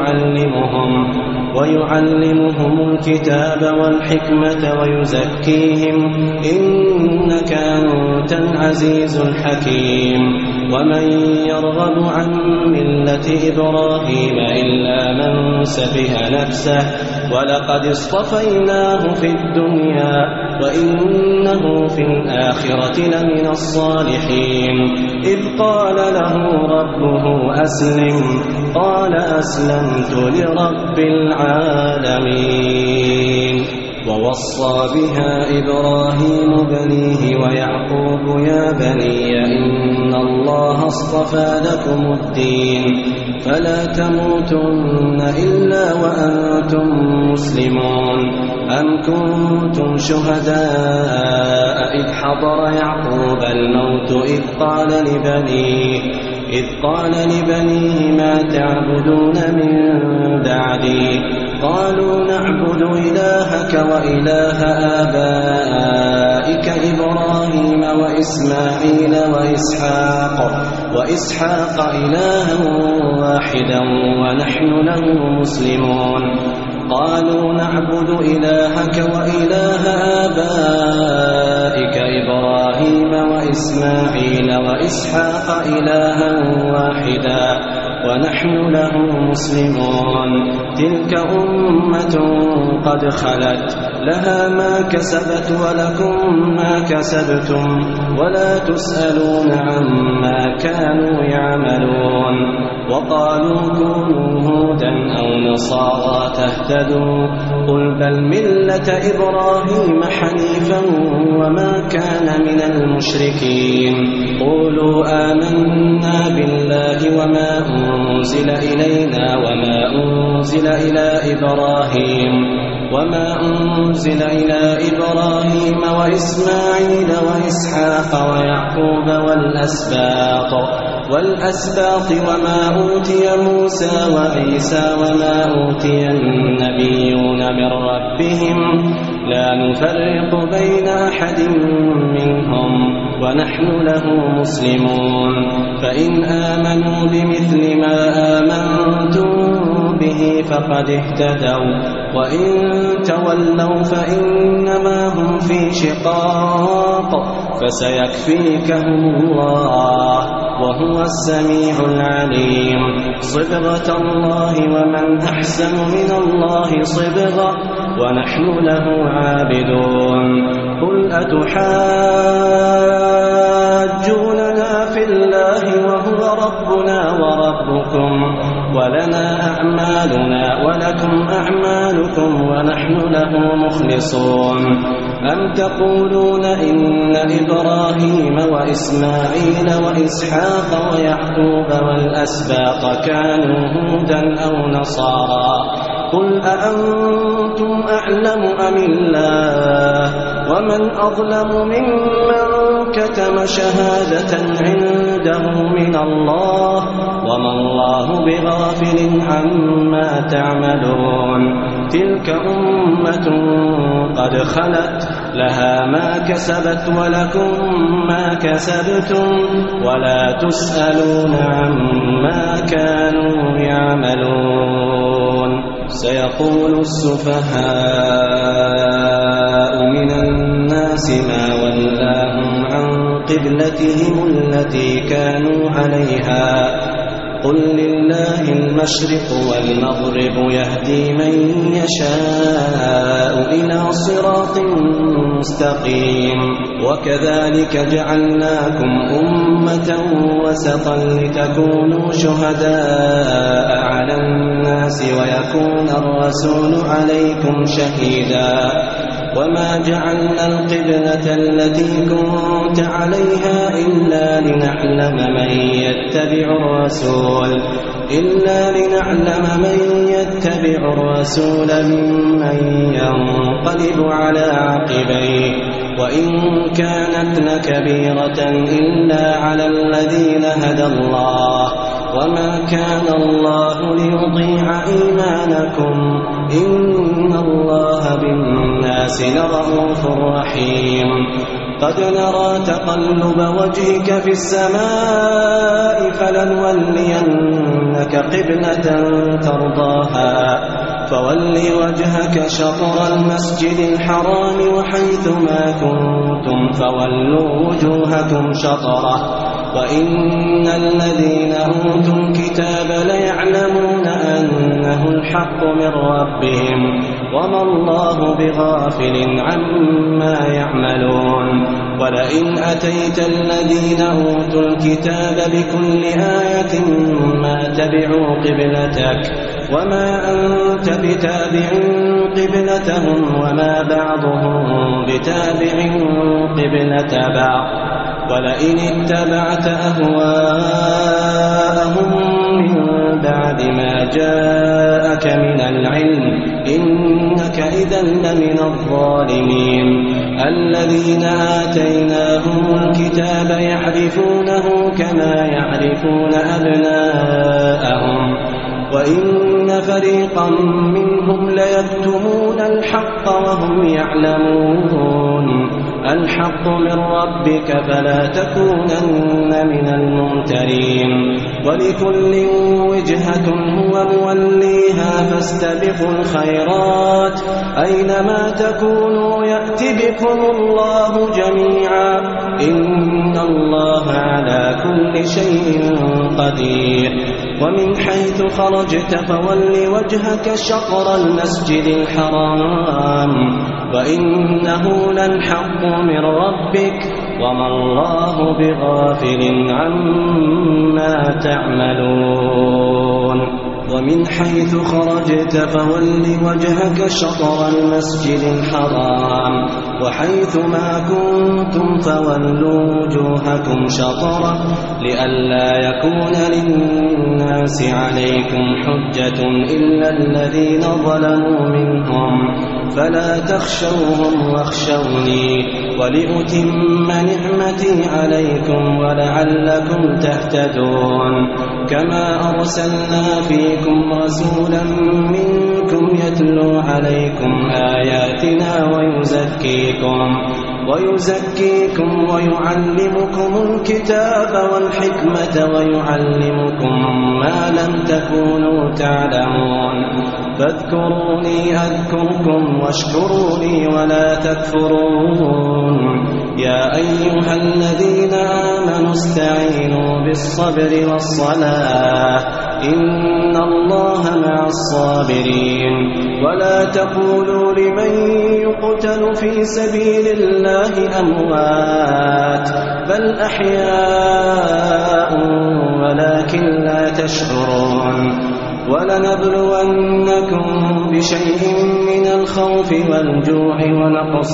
ويعلمهم الكتاب والحكمة ويزكيهم إنك أنت العزيز الحكيم ومن يرغب عن ملة إبراهيم إلا من سفه نفسه ولقد اصطفيناه في الدنيا وإنه في الآخرة لمن الصالحين إذ قال له ربه أسلم قال أسلمت لرب العالمين ووصى بها إبراهيم بنيه ويعقوب يا بني إن الله اصطفى لكم الدين فلا تموتن إلا وأنتم مسلمون أم كنتم شهداء إذ حضر يعقوب الموت إذ قال لبنيه ما تعبدون من بعدي قالوا نعبد إلهك وإله آبائك إبراهيم وإسماعيل وإسحاق إلها واحدا ونحن له مسلمون قالوا نعبد إلهك وإله آبائك إبراهيم وإسماعيل وإسحاق إلها واحدا ونحن له مسلمون تلك أمة قد خلت لها ما كسبت ولكم ما كسبتم ولا تسألون عما كانوا يعملون. وقالوا كونوا هودا أو نصارى تهتدوا قل بل ملة إبراهيم حنيفا وما كان من المشركين. قولوا آمنا بالله وما أنزل إلينا وما أنزل إلى إبراهيم وإسماعيل وإسحاق ويعقوب والأسباط وما أوتي موسى وعيسى وما أوتي النبيون من ربهم لا نفرق بين أحد منهم ونحن له مسلمون. فإن آمنوا بمثل ما آمنتم به فقد اهتدوا وإن تولوا فإنما هم في شقاق فسيكفيكهم الله وهو السميع العليم. صبغة الله ومن أحسن من الله صبغة ونحن له عابدون. قل أتحاجوننا في الله وهو ربنا وربكم ولنا أعمالنا ولكم أعمالكم ونحن له مخلصون. أم تقولون إن إبراهيم وإسماعيل وإسحاق ويعقوب والأسباط كانوا هودا أو نصارى قل أأنتم أعلم أم الله ومن أظلم ممن كتم شهادة عنده من الله وما الله بغافل عما تعملون. تلك أمة قد خلت لها ما كسبت ولكم ما كسبتم ولا تسألون عما كانوا يعملون. سيقول السفهاء من الناس ما ولاهم عن قبلتهم التي كانوا عليها قل لله المشرق والمغرب يهدي من يشاء إلى صراط مستقيم. وكذلك جعلناكم أمة وسطا لتكونوا شهداء على الناس ويكون الرسول عليكم شهيدا. وما جعلنا القبلة التي كنت عليها إلا لنعلم من يتبع الرسول ممن ينقلب على عقبيه وإن كانت لكبيرة إلا على الذين هدى الله وما كان الله ليضيع إيمانكم إن الله بالناس لرءوف رحيم. قد نرى تقلب وجهك في السماء فلنولينك قبلة ترضاها فول وجهك شطر المسجد الحرام وحيثما كنتم فولوا وجوهكم شطره وإن الذين أوتوا الكتاب ليعلمون أنه الحق من ربهم وما الله بغافل عما يعملون. ولئن أتيت الذين أوتوا الكتاب بكل آية ما تبعوا قبلتك وما أنت بتابع قبلتهم وما بعضهم بتابع قبلة بعض. ولئن اتبعت أهواءهم من بعد ما جاءك من العلم إنك إذا لمن الظالمين. الذين آتيناهم الكتاب يعرفونه كما يعرفون أبناءهم وإن فريقا منهم ليكتمون الحق وهم يعلمون. الحق من ربك فلا تكونن من الممترين. ولكل وجهة هو موليها فاستبقوا الخيرات أينما تكونوا يأت بكم الله جميعا إن الله على كل شيء قدير. ومن حيث خرجت فول فول وجهك شطر المسجد الحرام وإنه للحق من ربك وما الله بغافل عما تعملون ومن حيث خرجت فول وجهك شطر المسجد الحرام وحيث ما كنتم فولوا وجوهكم شطره لئلا يكون للناس عليكم حجة إلا الذين ظلموا منهم فلا تخشوهم واخشوني ولأتم نعمتي عليكم ولعلكم تهتدون كما أرسلنا فيكم رسولا منكم يتلو عليكم آياتنا ويزكيكم ويعلمكم الكتاب والحكمة ويعلمكم ما لم تكونوا تعلمون فاذكروني أذكركم واشكروا لي ولا تكفرون يا أيها الذين آمنوا استعينوا بالصبر والصلاة إن الله مع الصابرين ولا تقولوا لمن يقتل في سبيل الله أموات بل أحياء ولكن لا تشعرون ولنبلونكم بشيء من الخوف والجوع ونقص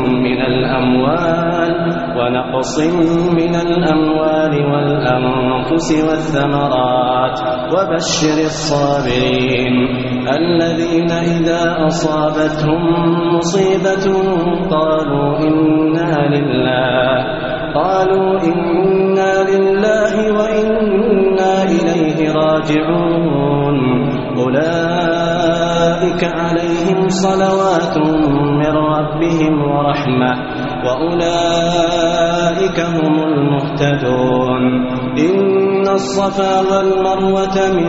من الأموال والأنفس والثمرات وبشر الصابرين الذين إذا أصابتهم مصيبة قالوا إنا لله وإنا إليه راجعون أولئك عليهم صلوات من ربهم ورحمة وأولئك هم المهتدون إن الصفا والمروة من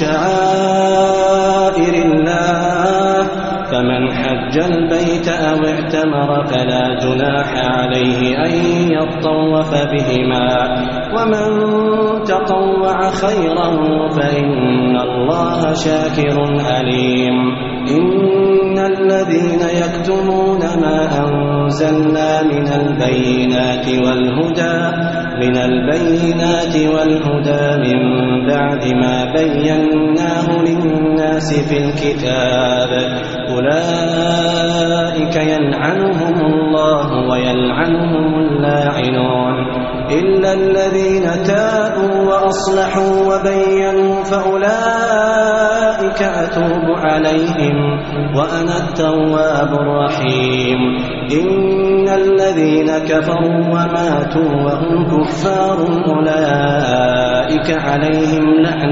شعائر الله فمن حج البيت أو اعتمر فلا جناح عليه أن يطوف بهما ومن تطوع خيرا فإن الله شاكر عليم إن الذين يكتمون ما أنزلنا من البينات والهدى من بعد ما بيناه للناس في الكتاب أولئك يلعنهم الله ويلعنهم اللاعنون إلا الذين تابوا وأصلحوا وبينوا فأولئك أتوب عليهم وأنا التواب الرحيم إن الذين كفروا وماتوا وهم كفار أولئك عليهم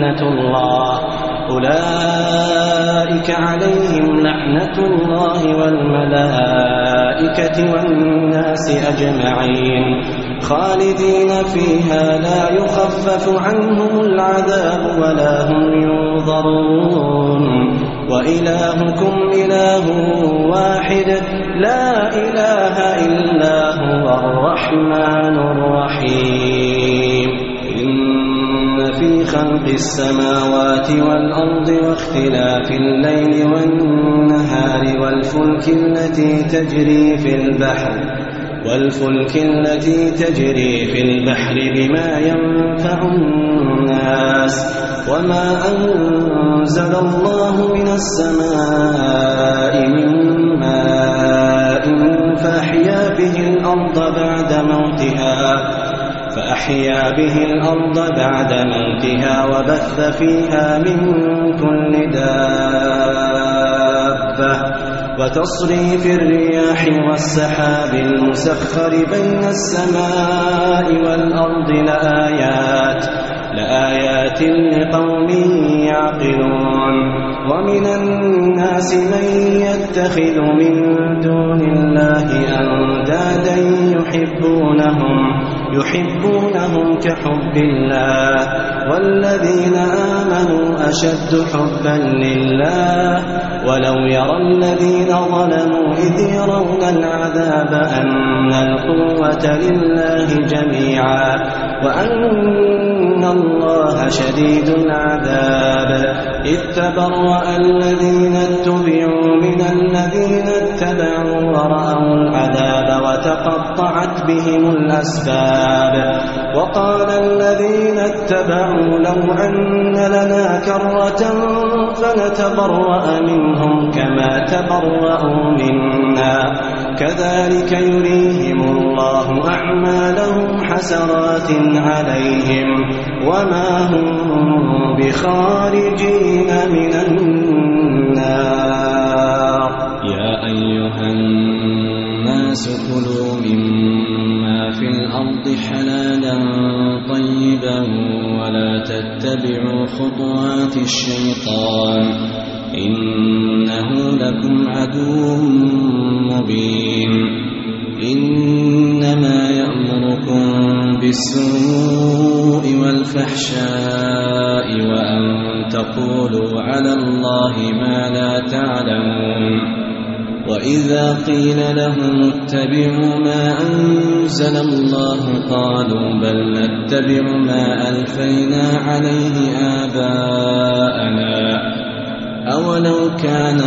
لعنة الله والملائكة والناس أجمعين خالدين فيها لا يخفف عنهم العذاب ولا هم ينظرون وإلهكم إله واحد لا إله إلا هو الرحمن الرحيم إن في خلق السماوات والأرض واختلاف الليل والنهار والفلك التي تجري في البحر بما ينفع الناس وما أنزل الله من السماء من ماء فأحيا به الأرض بعد موتها وبث فيها من كل دابة وتصريف الرياح والسحاب المسخر بين السماء والأرض لآيات لقوم يعقلون ومن الناس من يتخذ من دون الله أندادا يحبونهم كحب الله والذين آمنوا أشد حبا لله ولو يرى الذين ظلموا إذ يرون العذاب أن القوة لله جميعا وأن الله شديد العذاب إذ تبرأ الذين اتبعوا من الذين اتبعوا ورأوا العذاب وتقطعت بهم الأسباب وقال الذين اتبعوا لو أن لنا كرة فنتبرأ منهم كما تبرأوا منا كذلك يريهم الله أعمالهم حسرات عليهم وما هم بخارجين من النار. يا أيها الناس كلوا مما في الأرض حلالا طيبا ولا تتبعوا خطوات الشيطان إنه لكم عدو مبين. إنما يأمركم بالسوء والفحشاء وأن تقولوا على الله ما لا تعلمون. وإذا قيل لهم اتبعوا ما أنزل الله قالوا بل نتبع ما ألفينا عليه آباءنا أولو كان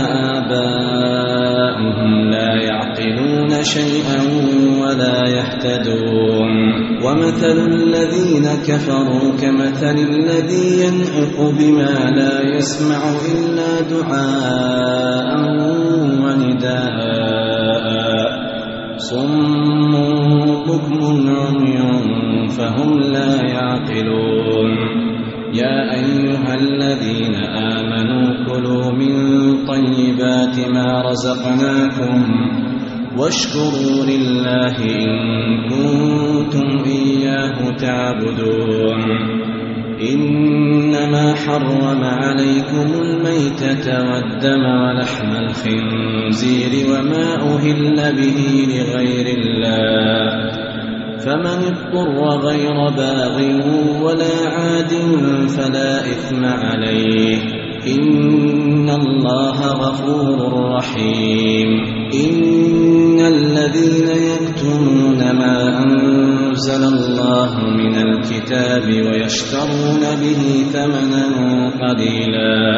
آباؤهم لا يعقلون شيئا ولا يهتدون. ومثل الذين كفروا كمثل الذي ينعق بما لا يسمع إلا دعاء ونداء صم بكم عمي فهم لا يعقلون. يا أيها الذين آمنوا كلوا من طيبات ما رزقناكم واشكروا لله إن كنتم إياه تعبدون. إنما حرم عليكم الميتة والدم ولحم الخنزير وما أهل به لغير الله فمن اضطر غير باغ ولا عاد فلا إثم عليه إن الله غفور رحيم. إن الذين يكتمون ما أنزل الله من الكتاب ويشترون به ثمنا قليلا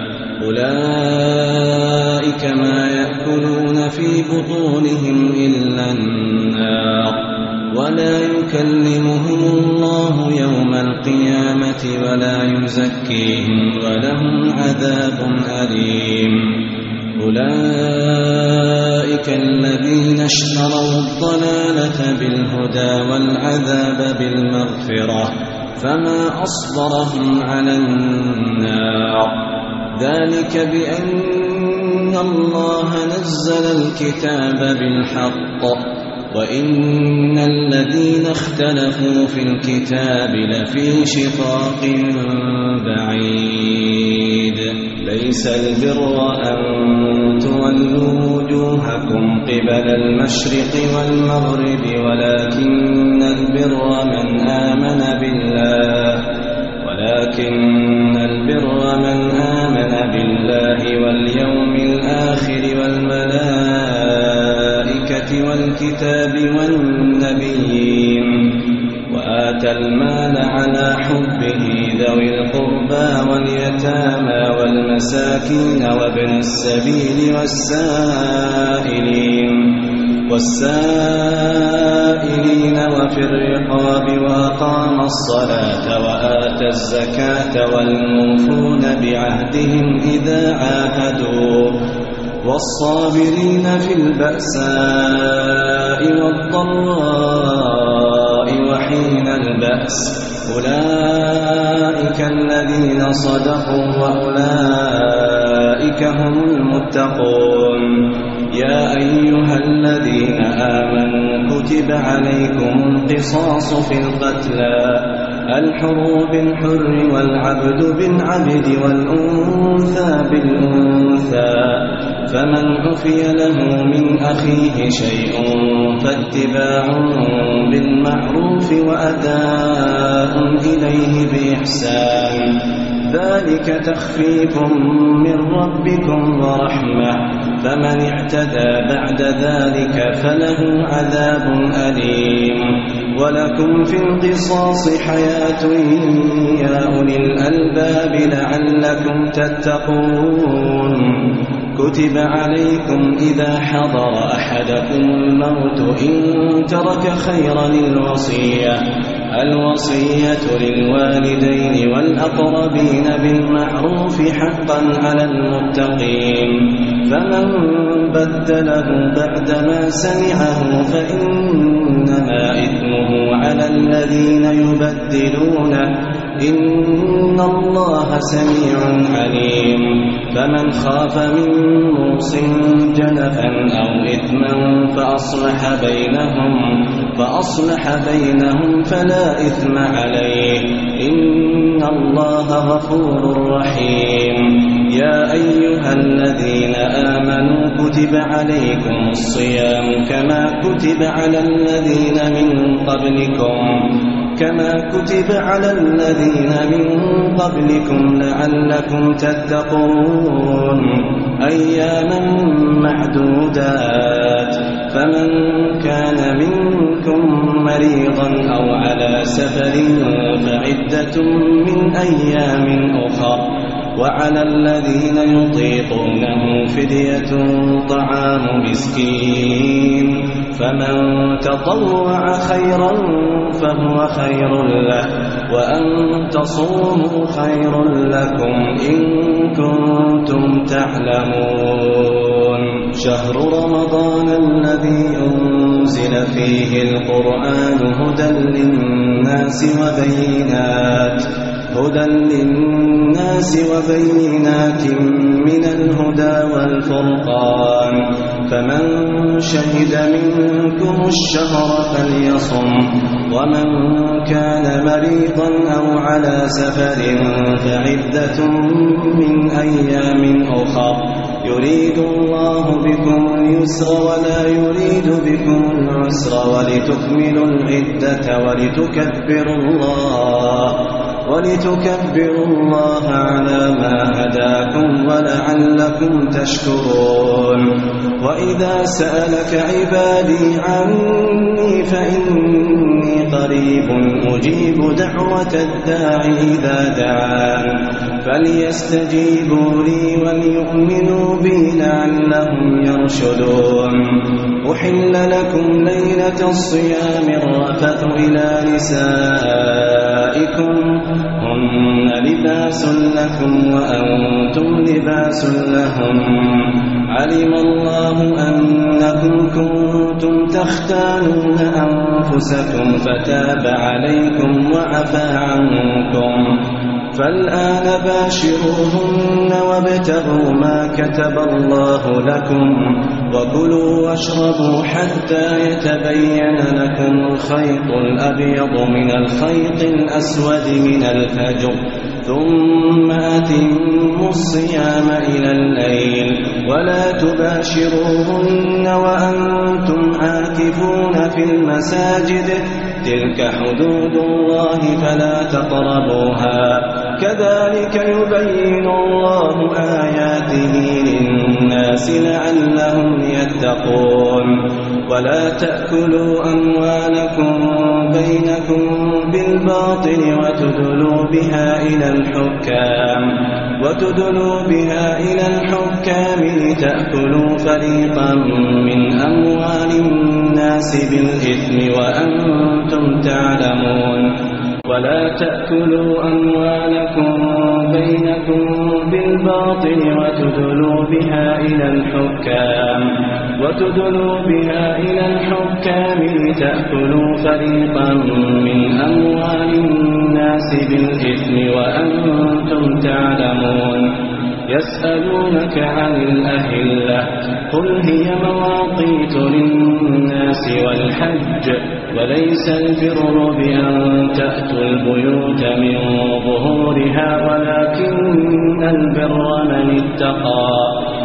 أولئك ما يأكلون في بطونهم إلا النار ولا يكلمهم الله يوم القيامة ولا يزكيهم ولهم عذاب أليم. أولئك الذين اشتروا الضلالة بالهدى والعذاب بالمغفرة فما أصبرهم على النار ذلك بأن الله نزل الكتاب بالحق وإن الذين اختلفوا في الكتاب لفي شقاق بعيد. ليس البر أن تولوا وجوهكم قبل المشرق والمغرب ولكن البر من آمن بالله واليوم الآخر والملائكة والكتاب والنبيين وآتى المال على حبه ذوي القربى واليتامى والمساكين وابن السبيل والسائلين وفي الرقاب وأقام الصلاة وآتى الزكاة والموفون بعهدهم إذا عاهدوا والصابرين في البأساء والضراء وحين البأس أولئك الذين صدقوا وأولئك هم المتقون. يا أيها الذين آمنوا كتب عليكم القصاص في القتلى الحر بالحر والعبد بالعبد والأنثى بالأنثى فمن عفي له من أخيه شيء فاتباع بالمعروف وأداء إليه بإحسان ذلك تخفيف من ربكم ورحمة فمن اعتدى بعد ذلك فله عذاب أليم ولكم في القصاص حياة يا أولي الألباب لعلكم تتقون كتب عليكم إذا حضر أحدكم الموت إن ترك خيرا الوصية للوالدين والأقربين بالمعروف حقا على المتقين فمن بدله بعدما سمعه فإنما إثمه على الذين يبدلونه إن الله سميع عليم فمن خاف من موص جنفا أو إثما فأصلح بينهم فلا إثم عليه إن الله غفور رحيم يا أيها الذين آمنوا كتب عليكم الصيام كما كتب على الذين من قبلكم لعلكم تتقون أياما معدودات فمن كان منكم مريضا أو على سفر فعدة من أيام أخر وعلى الذين يطيقونه فدية طعام مسكين فمن تطوع خيرا فهو خير له وأن تصوموا خير لكم إن كنتم تعلمون شهر رمضان الذي أنزل فيه القرآن هدى للناس وبينات من الهدى والفرقان فمن شهد منكم الشهر فليصم ومن كان مريضا أو على سفر فعدة من أيام أخر يريد الله بكم اليسر ولا يريد بكم العسر ولتكملوا العدة ولتكبروا الله على ما هداكم ولعلكم تشكرون وإذا سألك عبادي عني فإني قريب أجيب دعوة الداعي إذا دعان فليستجيبوا لي وليؤمنوا بي لعلهم يرشدون أحل لكم ليلة الصيام الرفث إلى نسائكم هن لباس لكم وأنتم لباس لهم علم الله أنكم كنتم تختانون أنفسكم فتاب عليكم وعفى عنكم فالآن باشروهن وابتغوا ما كتب الله لكم وكلوا واشربوا حتى يتبين لكم الخيط الأبيض من الخيط الأسود من الفجر ثم أتموا الصيام إلى الليل ولا تباشروهن وأنتم عاكفون في المساجد تلك حدود الله فلا تقربوها كذلك يبين الله آياته للناس لعلهم يتقون ولا تأكلوا أموالكم بينكم بالباطل وتدلوا بها إلى الحكام لتأكلوا فريقا من أموال الناس بالإثم وأنتم تعلمون ولا تأكلوا أموالكم بينكم بالباطل وتدلوا بها إلى الحكام لتأكلوا فريقا من أموال الناس بالإثم وأنتم تعلمون يسألونك عن الأهلة قل هي مواقيت للناس والحج وليس البر بأن تأتوا البيوت من ظهورها ولكن البر من اتقى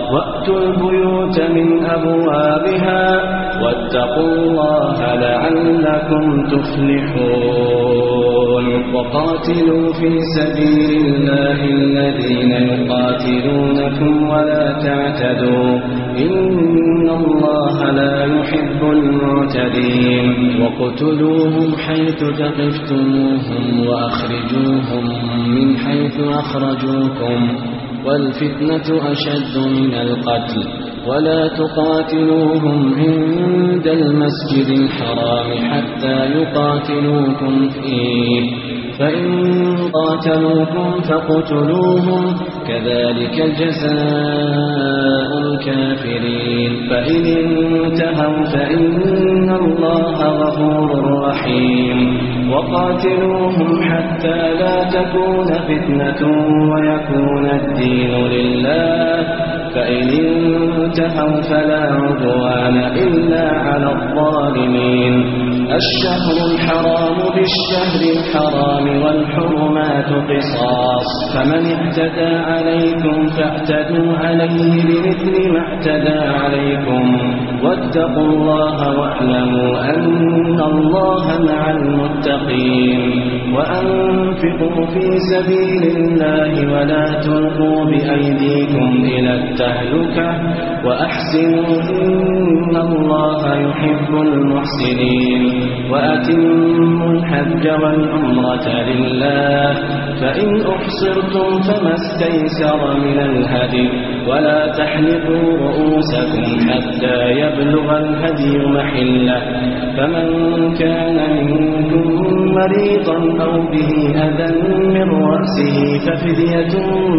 وأتوا البيوت من أبوابها واتقوا الله لعلكم تفلحون وقاتلوا في سبيل الله الذين يقاتلونكم ولا تعتدوا إن الله لا يحب المعتدين وقتلوهم حيث ثقفتموهم وأخرجوهم من حيث أخرجوكم والفتنة أشد من القتل ولا تقاتلوهم عند المسجد الحرام حتى يقاتلوكم فيه فإن قاتلوكم فاقتلوهم كذلك جزاء الكافرين فإن انتهوا فإن الله غفور رحيم وقاتلوهم حتى لا تكون فتنة ويكون الدين لله فإن انتهوا فلا عدوان إلا على الظالمين الشهر الحرام بالشهر الحرام والحرمات قصاص فمن اعتدى عليكم فاعتدوا عليه بمثل ما اعتدى عليكم واتقوا الله واعلموا أن الله مع المتقين وأنفقوا في سبيل الله ولا تلقوا بأيديكم إلى التهلكة وأحسنوا إن الله يحب المحسنين وأتموا الحج والعمرة لله فإن أحصرتم فما استيسر من الهدي ولا تحلقوا رؤوسكم حتى يبلغ الهدي محله فمن كان منكم مريضا أو به أذى من رأسه ففدية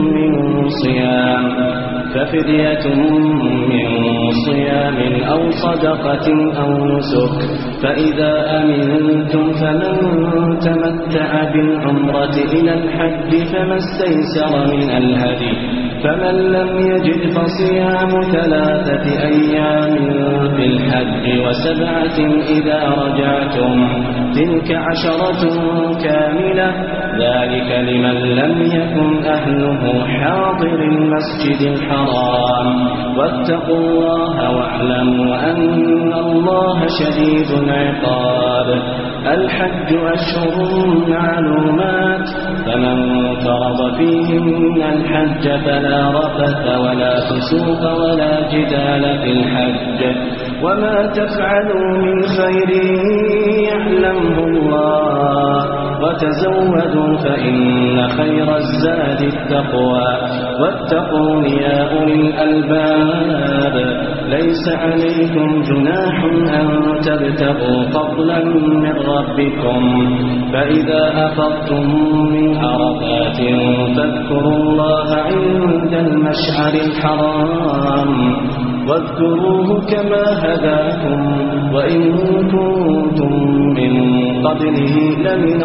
من صيام أو صدقة أو نسك فإذا أمنتم فمن تمتع بالعمرة إلى الحج فما استيسر من الهدي فمن لم يجد فصيام 3 أيام في الحج و7 إذا رجعتم تلك 10 كاملة ذلك لمن لم يكن أهله حاضر المسجد الحرام واتقوا الله واعلموا أن الله شديد العقاب الحج أشهر معلومات فمن فرض فيهن الحج فلا رفث ولا فسوق ولا جدال في الحج وما تفعلوا من خير يعلمه الله وتزودوا فإن خير الزاد التقوى واتقون يا أولي الألباب ليس عليكم جناح أن تبتغوا فضلا من ربكم فإذا أفضتم من عرفات فاذكروا الله عند المشعر الحرام واذكروه كما هداكم وإن كنتم من قبله لمن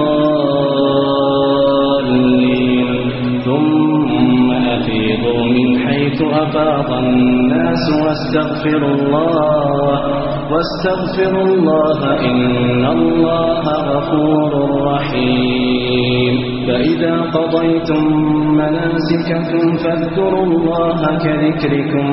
الضالين ثم أفيضوا من حيث أفاض الناس واستغفروا الله إن الله غفور رحيم فإذا قضيتم مناسككم فاذكروا الله كذكركم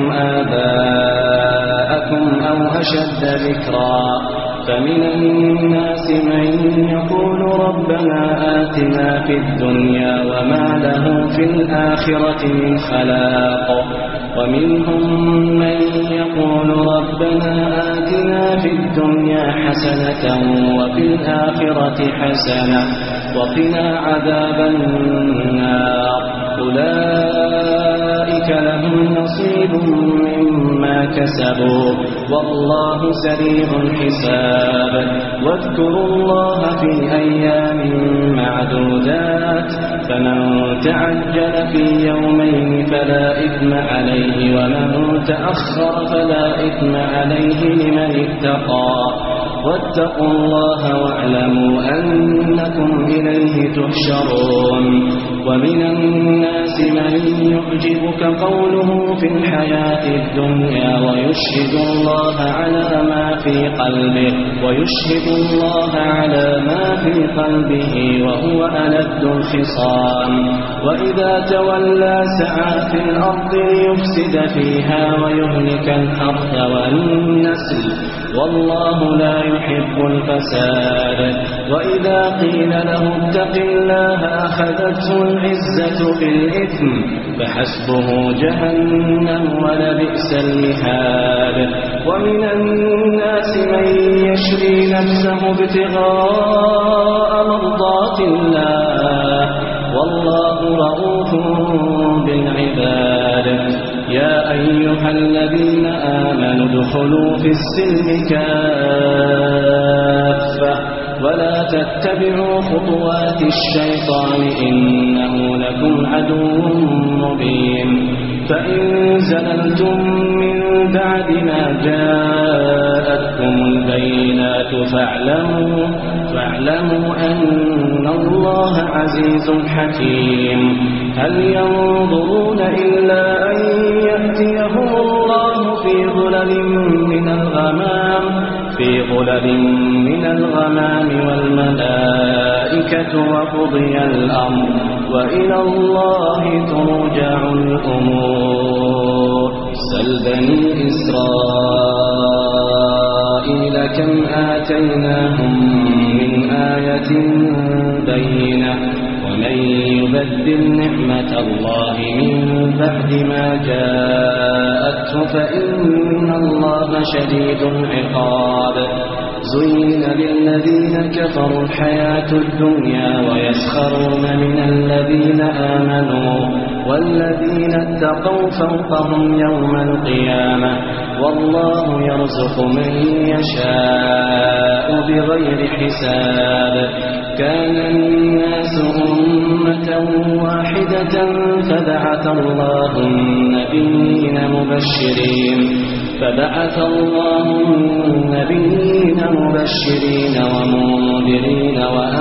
آباءكم أو أشد ذكرا فمن الناس من يقول ربنا آتنا في الدنيا وما له في الآخرة من خلاق ومنهم من يقول ربنا آتنا في الدنيا حسنة وفي الآخرة حسنة وقنا عذاب النار أولئك لهم نصيب مما كسبوا والله سريع الحساب واذكروا الله في أيام معدودات فمن تعجل في يومين فلا إثم عليه ومن تأخر فلا إثم عليه لمن اتقى واتقوا الله واعلموا أنكم إليه تحشرون ومن الناس من يعجبك قوله في الحياة الدنيا ويشهد الله على ما في قلبه وهو ألد الخصام وإذا تولى سعى في الأرض ليفسد فيها ويهلك الحرث والنسل والله لا يحب الفساد وإذا قيل له اتق الله أخذته العزة بالإثم فحسبه جهنم ولبئس المهاد ومن الناس من يشري نفسه ابتغاء مرضات الله والله رؤوف بالعباد يا أيها الذين آمنوا ادخلوا في السلم كافة ولا تتبعوا خطوات الشيطان إنه لكم عدو مبين فإن زللتم من بعد ما جاءتكم البينات فاعلموا أن الله عزيز حكيم هل ينظرون إلا أن يأتيهم الله في ظلل من الغمام والملائكة وقضي الأمر وإلى الله ترجع الأمور سل بني إسرائيل كم آتيناهم من آية بينة ومن يبدل نعمة الله من بعد ما جاءته فإن الله شديد العقاب زين للذين كفروا الحياة الدنيا ويسخرون من الذين آمنوا والذين اتقوا فوقهم يوم القيامة والله يرزق من يشاء بغير حساب كان الناس أمة واحدة فبعث الله النبيين مبشرين ومنذرين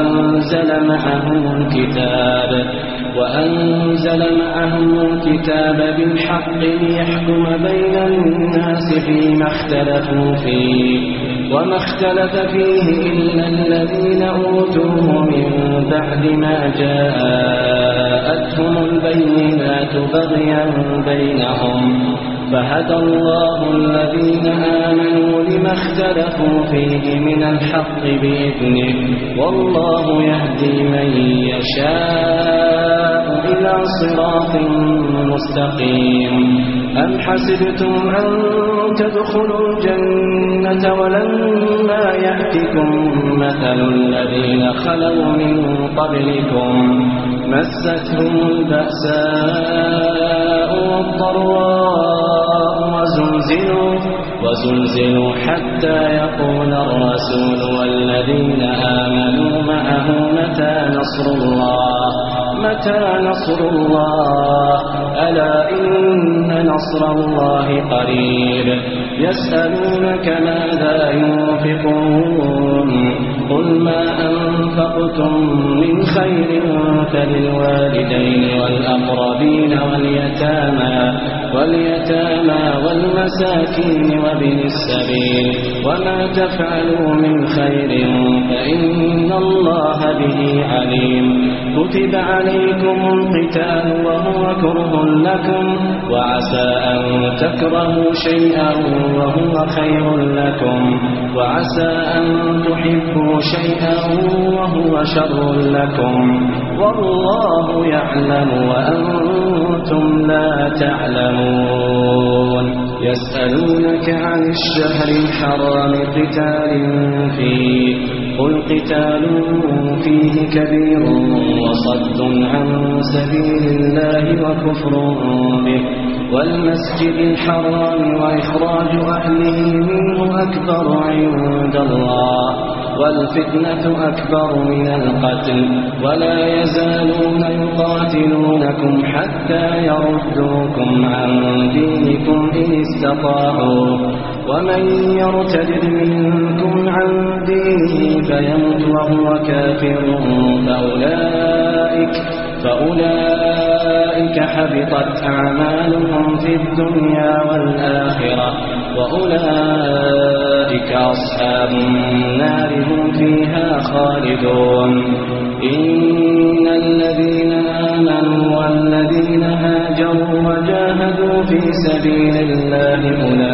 وأنزل معهم الكتاب بالحق ليحكم بين الناس فيما اختلفوا فيه وما اختلف فيه إلا الذين أوتوه من بعد ما جاءتهم البينات بغيا بينهم فهدى الله الذين آمنوا لما اختلفوا فيه من الحق بإذنه والله يهدي من يشاء إلى صراط مستقيم أم حسبتم أن تدخلوا الجنة ولما يأتكم مثل الذين خلوا من قبلكم مستهم البأساء والضراء وزلزلوا حتى يقول الرسول والذين آمنوا معه متى نصر الله ألا إن نصر الله قريب يسألونك ماذا ينفقون قل ما أنفقتم من خير فللوالدين والأقربين واليتامى والمساكين وابن السبيل وما تفعلوا من خير فإن الله به عليم كتب عليكم القتال وهو كره لكم وعسى أن تكرهوا شيئا وهو خير لكم وعسى أن تحبوا شيئا وهو شر لكم والله يعلم وأنتم لا تعلمون يسألونك عن الشهر الحرام قتال فيه قل قتال فيه كبير وصد عن سبيل الله وكفر به والمسجد الحرام وإخراج أهله منه أكبر عند الله والفتنة أكبر من القتل ولا يزالون يقاتلونكم حتى يردوكم عن دينكم إن استطاعوا ومن يرتد منكم عن دينه فيمت وهو كافر فأولئك أولئك حبطت أعمالهم في الدنيا والآخرة وأولئك أصحاب النار هم فيها خالدون إن الذين آمنوا والذين هاجروا وجاهدوا في سبيل الله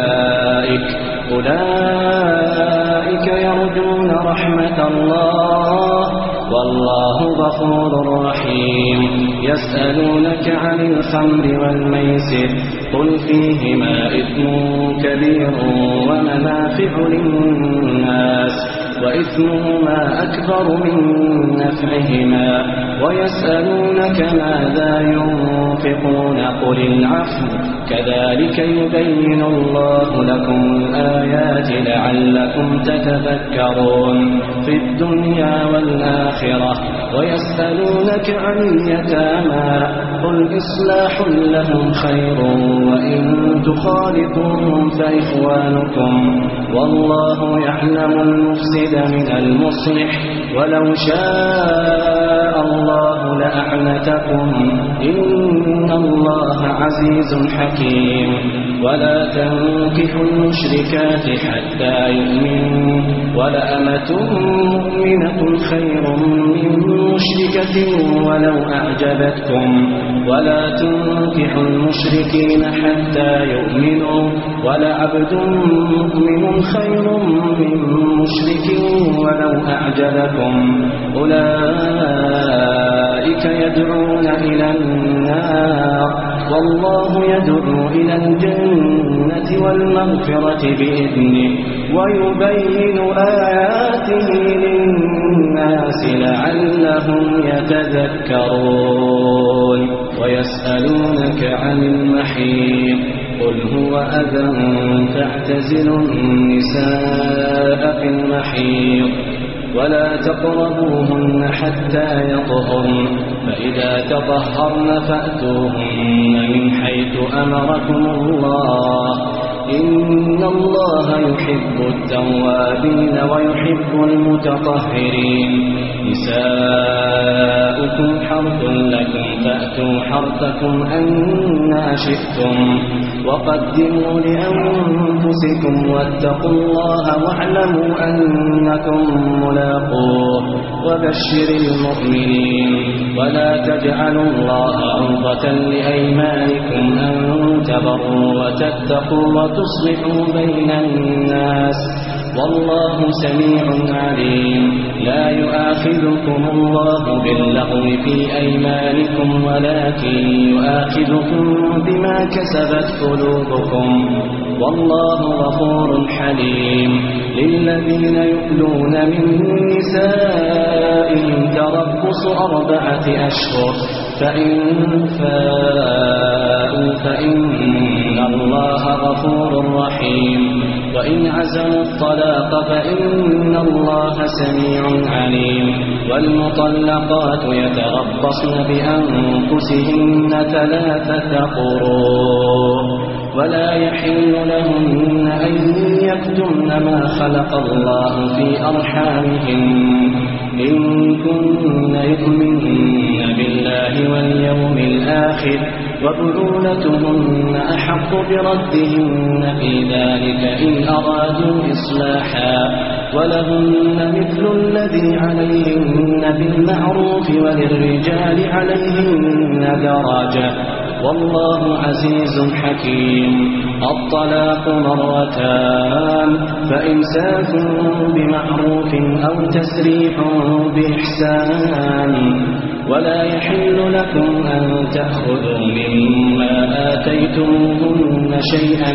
أولئك يرجون رحمة الله والله غفور رحيم يسألونك عن الخمر والميسر قل فيهما إثم كبير ومنافع للناس وإثمهما أكبر من نفعهما ويسألونك ماذا ينفقون قل العفو كذلك يبين الله لكم الآيات لعلكم تتذكرون في الدنيا والآخرة ويسألونك عن اليتامى قل إصلاح لهم خير وإن تخالطوهم فإخوانكم والله يعلم المفسد من المصلح ولو شاء الله لأعنتكم إن الله عزيز حكيم ولا تنكحوا المشركات حتى يؤمنوا ولأمة مؤمنة خير من مشركة ولو أعجبتكم ولا تنكحوا المشركين حتى يؤمنوا ولعبد مؤمن خير من مشرك ولو أعجبكم أولئك يدعون إلى النار والله يدعو إلى الجنة والمغفرة بإذنه ويبين آياته للناس لعلهم يتذكرون ويسألونك عن المحيض قل هو أذى فاعتزلوا النساء في المحيض ولا تقربوهن حتى يطهرن فإذا تطهرن فأتوهن من حيث أمركم الله إن الله يحب التوابين ويحب المتطهرين نساؤكم حرث لكم فأتوا حرثكم أنى شئتم وقدموا لأنفسكم واتقوا الله واعلموا أنكم ملاقوه وبشر المؤمنين ولا تجعلوا الله عرضة لأيمانكم أن تبروا وتتقوا وتصلحوا بين الناس والله سميع عليم لا يؤاخذكم الله باللغو في أيمانكم ولكن يؤاخذكم بما كسبت قلوبكم والله غفور حليم للذين يؤلون من نسائهم تربص 4 أشهر فإن فاءوا فإن الله غفور رحيم وإن عزموا الطلاق فإن الله سميع عليم والمطلقات يتربصن بأنفسهن 3 قروء ولا يحل لهن أن يكتمن ما خلق الله في أرحامهن إن كن يؤمن بالله واليوم الآخر وبعولتهن أحق بردهن في ذلك إن أرادوا إصلاحا ولهن مثل الذي عليهن بالمعروف وللرجال عليهن درجة والله عزيز حكيم الطلاق 2 فإمساك بمعروف أو تسريح بإحسان ولا يحل لكم أن تأخذوا مما آتيتموهن شيئا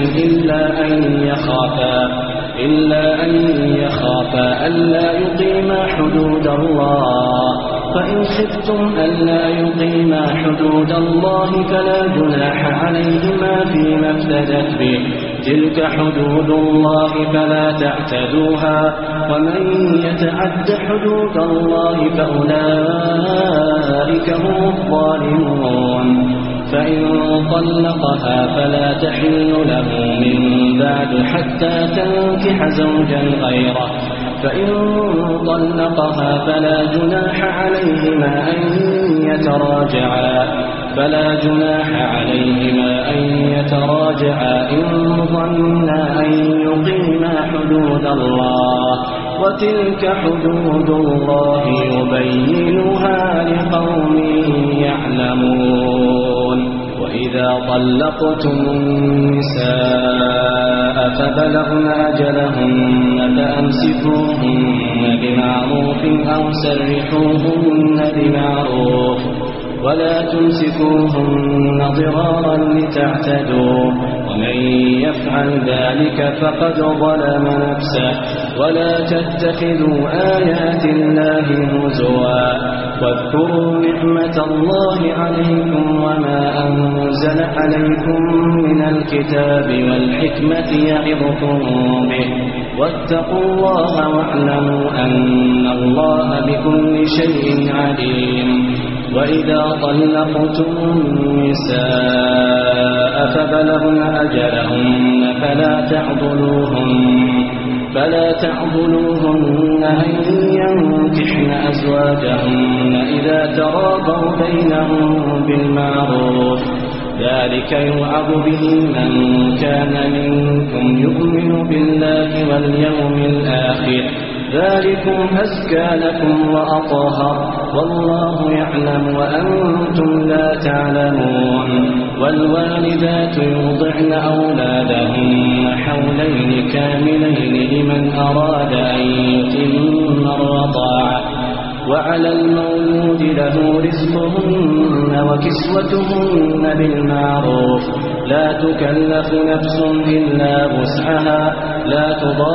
إلا أن يخافا ألا يقيما حدود الله فإن خفتم ألا يقيما حدود الله فلا جناح عليهما فيما افتدت به تلك حدود الله فلا تعتدوها ومن يتعد حدود الله فأولئك هم الظالمون فإن طلقها فلا تحل له من بعد حتى تنكح زوجا غيره فإن طلقها فلا جناح عليهما أن يتراجعا فلا جناح عليهما أن يتراجعا إن ظنا أن يقيما حدود الله وتلك حدود الله يبينها لقوم يعلمون وإذا طلقتم النساء فبلغن أجلهن فأمسكوهن بمعروف أو سرحوهن بمعروف ولا تمسكوهن ضرارا لتعتدوا ومن يفعل ذلك فقد ظلم نفسه ولا تتخذوا آيات الله هزوا واذكروا نعمة الله عليكم وما أنزل عليكم من الكتاب والحكمة يعظكم به واتقوا الله واعلموا أن الله بكل شيء عليم وإذا طلقتم النساء فبلغن أجلهن فلا تعضلوهن أن ينكحن أزواجهن إذا تراضوا بينهم بالمعروف ذلك يوعظ به من كان منكم يؤمن بالله واليوم الآخر ذلكم أزكى لكم وأطهر والله يعلم وأنتم لا تعلمون والوالدات يرضعن أولادهن حولين كاملين لمن أراد أن يتم الرضاعة وعلى المولود له رزقهن وكسوتهن بالمعروف لا تكلف نفس إلا وسعها لا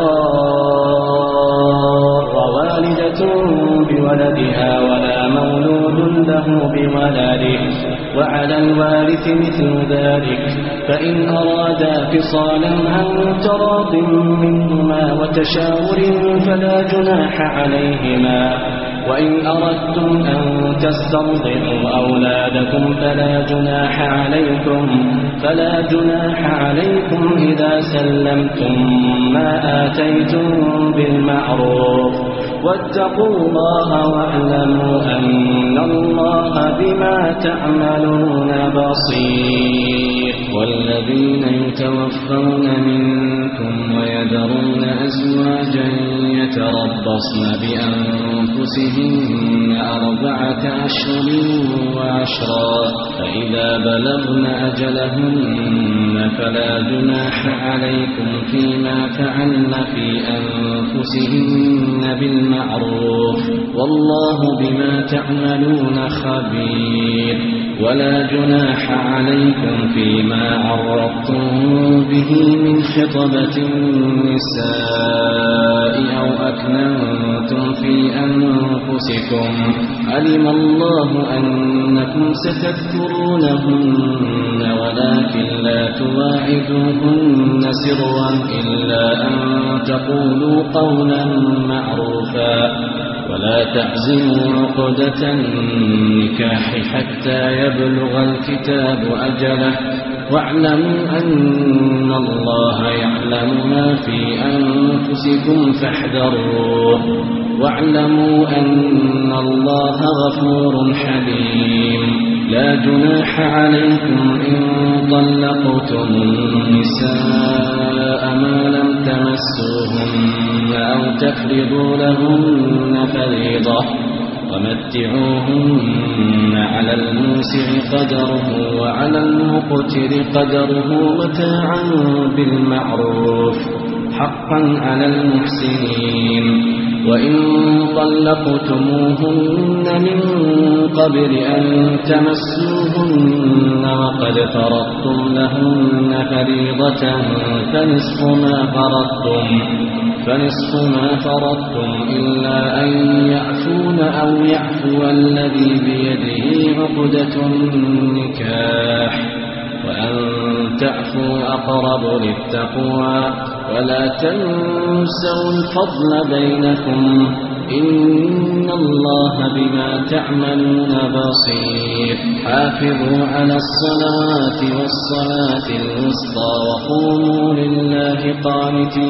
تضار والدة بولدها ولا مولود له بولده وعلى الوارث مثل ذلك فإن أرادا فصالا عن تراض منهما وتشاور فلا جناح عليهما وإن أردتم أن تسترضعوا أولادكم فلا جناح عليكم إذا سلمتم ما آتيتم بالمعروف واتقوا الله واعلموا أن الله بما تعملون بصير والذين يتوفون منكم ويذرون أزواجا يتربصن بأنفسهن 4 أشهر وعشرا فإذا بلغن أجلهن فلا جناح عليكم فيما فعلن في أنفسهن بالمعروف والله بما تعملون خبير ولا جناح عليكم فيما عرضتم به من خطبة النساء أو أكننتم في أنفسكم علم الله أنكم ستذكرونهن ولكن لا تواعدوهن سرا إلا أن تقولوا قولا معروفا ولا تعزموا عقدة النكاح حتى يبلغ الكتاب أجله واعلموا أن الله يعلم ما في أنفسكم فاحذروه واعلموا أن الله غفور حليم لا جناح عليكم إن طلقتم النساء ما لم تمسوهن أو تفرضوا لهن فريضة ومتعوهن على الموسع قدره وعلى المقتر قدره متاعا بالمعروف حقا على المحسنين وإن طلقتموهن من قبل أن تمسوهن وقد فرضتم لهن فريضة فنصف ما فرضتم إلا أن يعفون أو يعفو الذي بيده عقدة النكاح وأن تعفوا أقرب للتقوى ولا تنسوا الفضل بينكم إن الله بما تعملون بصير حافظوا على الصلوات والصلاة الوسطى وقوموا لله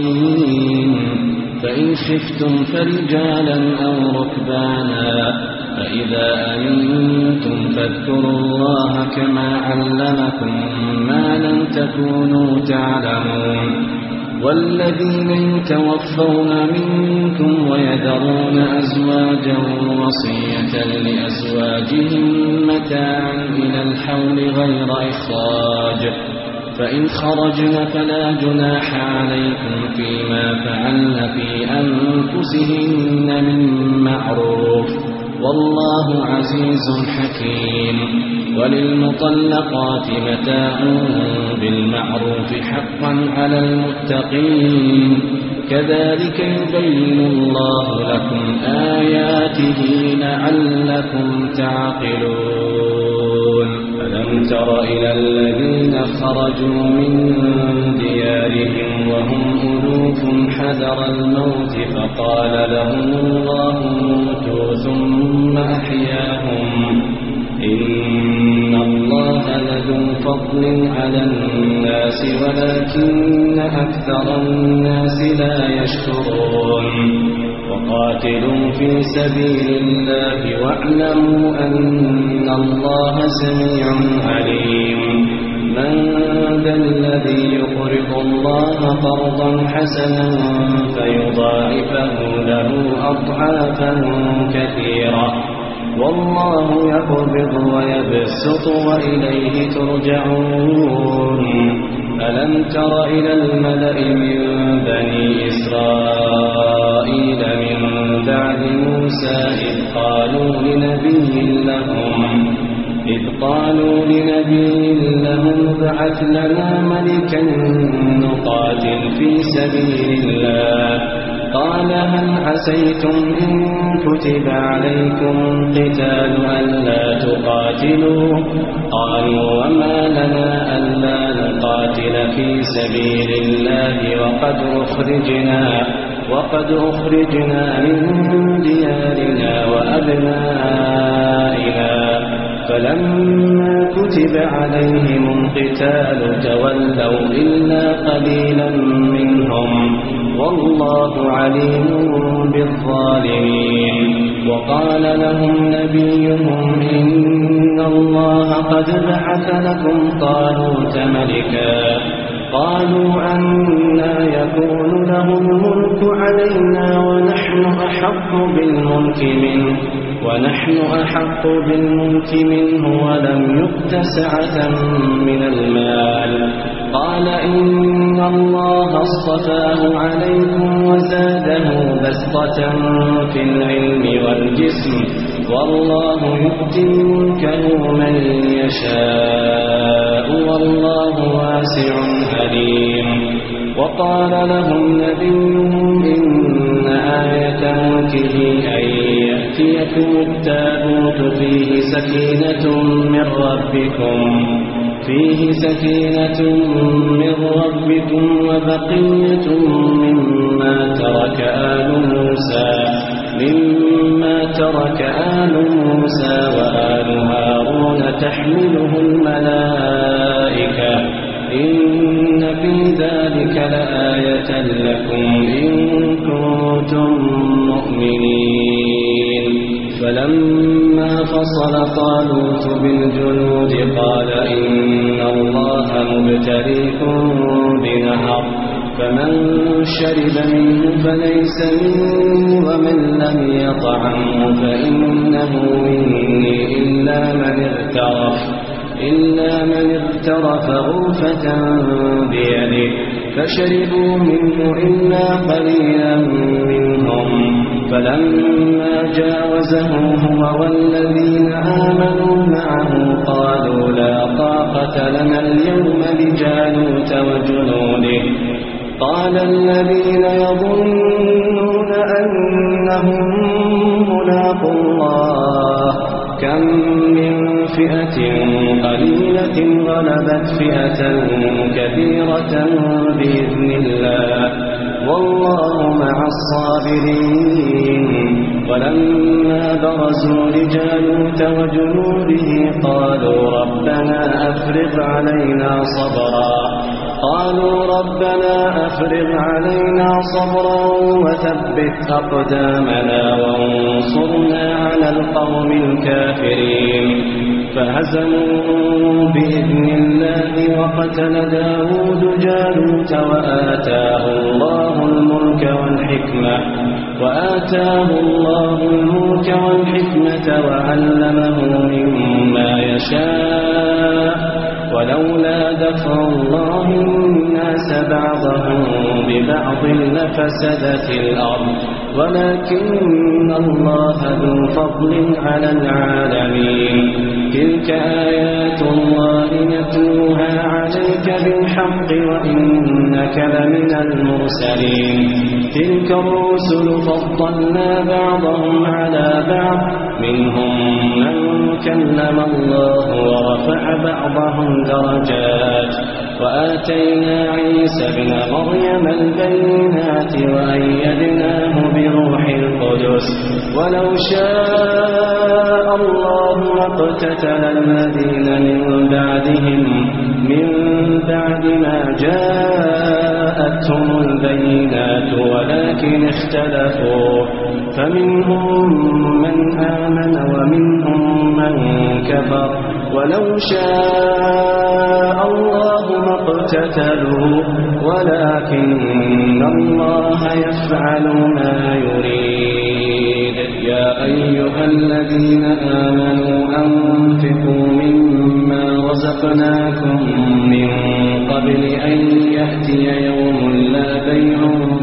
قانتين فإن خفتم فرجالا أو ركبانا فإذا أمنتم فاذكروا الله كما علمكم ما لم تكونوا تعلمون والذين يتوفون منكم ويذرون أزواجا وصية لأزواجهم متاعا إلى الحول غير إخراج فإن خرجن فلا جناح عليكم فيما فعلن في أنفسهن من معروف والله عزيز حكيم وللمطلقات متاع بالمعروف حقا على المتقين كذلك يبين الله لكم آياته لعلكم تعقلون ألم تر إلى الذين خرجوا من ديارهم وهم ألوف حذر الموت فقال لهم الله موتوا ثم أحياهم إن الله لذو فضل على الناس ولكن أكثر الناس لا يشكرون وقاتلوا في سبيل الله واعلموا أن الله سميع عليم من ذا الذي يقرض الله قرضا حسنا فيضاعفه له أضعافا كثيرة والله يقبض ويبسط وإليه ترجعون ألم تر إلى الملأ من بني إسرائيل من بعد موسى إذ قالوا لنبي لهم ابعث لنا ملكا نقاتل في سبيل الله قال هل عسيتم إن كتب عليكم القتال ألا تقاتلوا قالوا وما لنا ألا نقاتل في سبيل الله وقد أخرجنا من ديارنا وأبنائنا فلما كتب عليهم القتال تولوا إلا قليلا منهم والله عليم بالظالمين وقال لهم نبيهم إن الله قد بعث لكم طالوت ملكا قالوا أنى يكون له الملك علينا ونحن أحق بالملك منه ولم يؤت سعة من المال قال إن الله اصطفاه عليكم وزاده بسطة في العلم والجسم والله يؤتي ملكه من يشاء والله واسع عليم وقال لهم نبيهم إن آية ملكه أن يأتيكم التابوت فيه سكينة من ربكم وبقية مما ترك آل موسى وآل هارون تحمله الملائكة إن في ذلك لآية لكم إن كنتم مؤمنين فلما فصل طالوت بالجنود قال إن الله مبتليكم بنهر فمن شرب منه فليس مني ومن لم يطعمه فإنه مني إلا من اغترف غرفة بيده فشربوا منه إلا قليلا منهم فلما جاوزه هو والذين آمنوا معه قالوا لا طاقة لنا اليوم بجالوت وجنوده قال الذين يظنون أنهم ملاقو الله كم من فئة قليلة غلبت فئة كثيرة بإذن الله والله مع الصابرين ولما برزوا لجالوت وجنوده قالوا ربنا أفرغ علينا صبرا قالوا ربنا أفرغ علينا صبرا وثبت أقدامنا وانصرنا على القوم الكافرين فهزموا بإذن الله وقتل داود جالوت وآتاه الله الملك والحكمة وعلمه مما يشاء ولولا دفع الله الناس بعضهم ببعض لفسدت الأرض ولكن الله ذو فضل على العالمين تلك آيات الله نتلوها عليك بالحق وإنك لمن المرسلين تلك الرسل فضلنا بعضهم على بعض منهم من كلم الله ورفع بعضهم درجات وآتينا عيسى ابن مريم البينات وأيدناه بروح القدس ولو شاء الله ما اقتتل الذين من بعدهم من بعد ما جاءتهم البينات ولكن اختلفوا فمنهم من آمن ومنهم من كفر ولو شاء الله ما اقتتلوا ولكن الله يفعل ما يريد يا أيها الذين آمنوا أنفقوا مما رزقناكم من قبل أن يأتي يوم لا بيع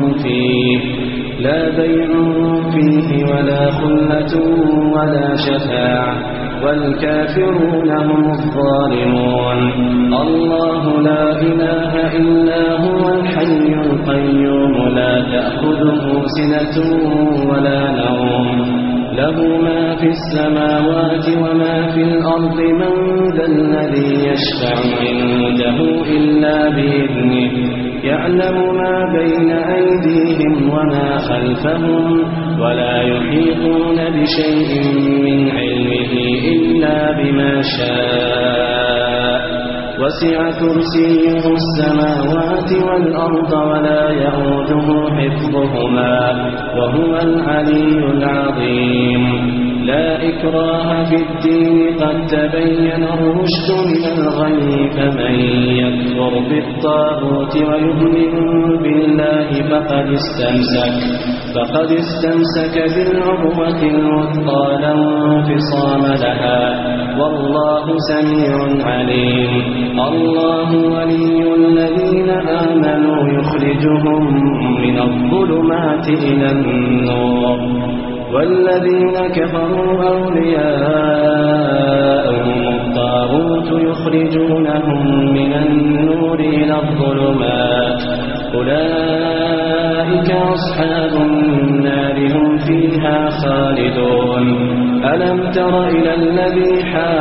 فيه ولا خلة ولا شفاعة والكافرون هم الظالمون الله لا إله إلا هو الحي القيوم لا تأخذه سنة ولا نوم له ما في السماوات وما في الأرض من ذا الذي يشفع عنده إلا بإذنه يعلم ما بين أيديهم وما خلفهم ولا يحيطون بشيء من علمه إلا بما شاء وسع كرسيه السماوات والأرض ولا يئوده حفظهما وهو العلي العظيم لا إكراه في الدين قد تبين الرشد من الغي فمن يكفر بالطاغوت ويؤمن بالله فقد استمسك بالعروة الوثقى لا انفصام لها والله سميع عليم الله ولي الذين آمنوا يخرجهم من الظلمات إلى النور والذين كفروا أولياءهم الطاغوت يخرجونهم من النور إلى الظلمات أولئك أصحاب النار هم فيها خالدون ألم تر إلى الذي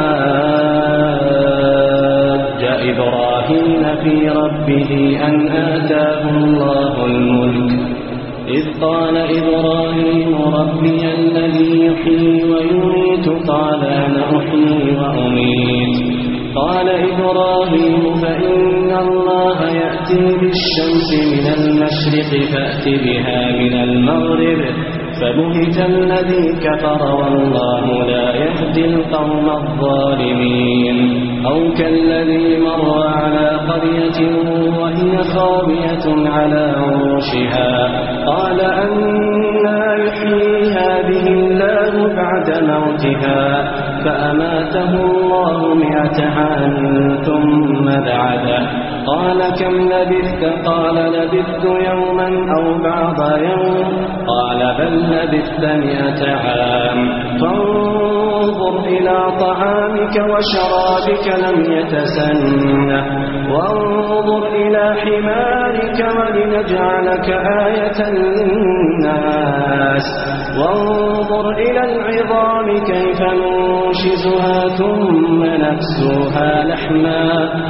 حاج إبراهيم في ربه أن آتاه الله الملك إذ قال إبراهيم ربي الذي يحيي ويميت قال أنا أحيي وأميت قال إبراهيم فإن الله يأتي بالشمس من المشرق فأت بها من المغرب فبهت الذي كفر والله لا يهدي القوم الظالمين أو كالذي مر على قرية وهي خاوية على عروشها قال أنى يحيي هذه الله بعد موتها فأماته الله 100 عام ثم بعده قال كم لبثت قال لبثت يوما أو بعض يوم قال بل لبثت 100 عام فانظر إلى طعامك وشرابك لم يتسنه وانظر إلى حمارك ولنجعلك آية للناس وانظر إلى العظام كيف ننشزها ثم نكسوها لحما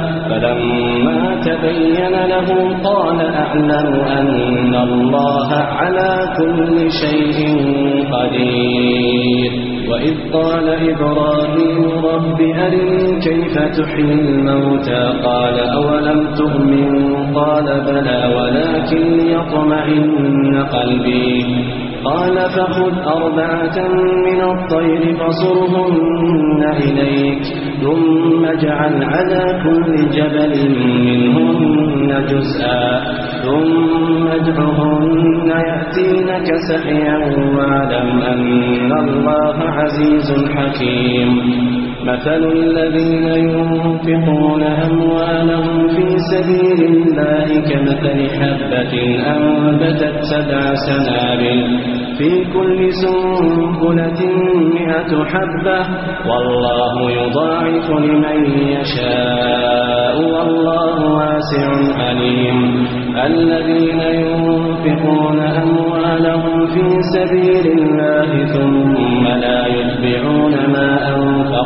فلما تبين له قال أعلم أن الله على كل شيء قدير. وإذ قال إبراهيم رب أرني كيف تحيي الموتى قال أولم تؤمن قال بلى ولكن ليطمئن قلبي قال فخذ 4 من الطير فصرهن إليك ثم اجعل على كل جبل منهن جزءا ثم ادعهن يأتينك سعيا واعلم أن الله عزيز حكيم. مثل الذين ينفقون أموالهم في سبيل الله كمثل حبة أنبتت 7 سنابل في كل سنبلة 100 حبة والله يضاعف لمن يشاء والله واسع عليم. الذين ينفقون أموالهم في سبيل الله ثم لا يتبعون ما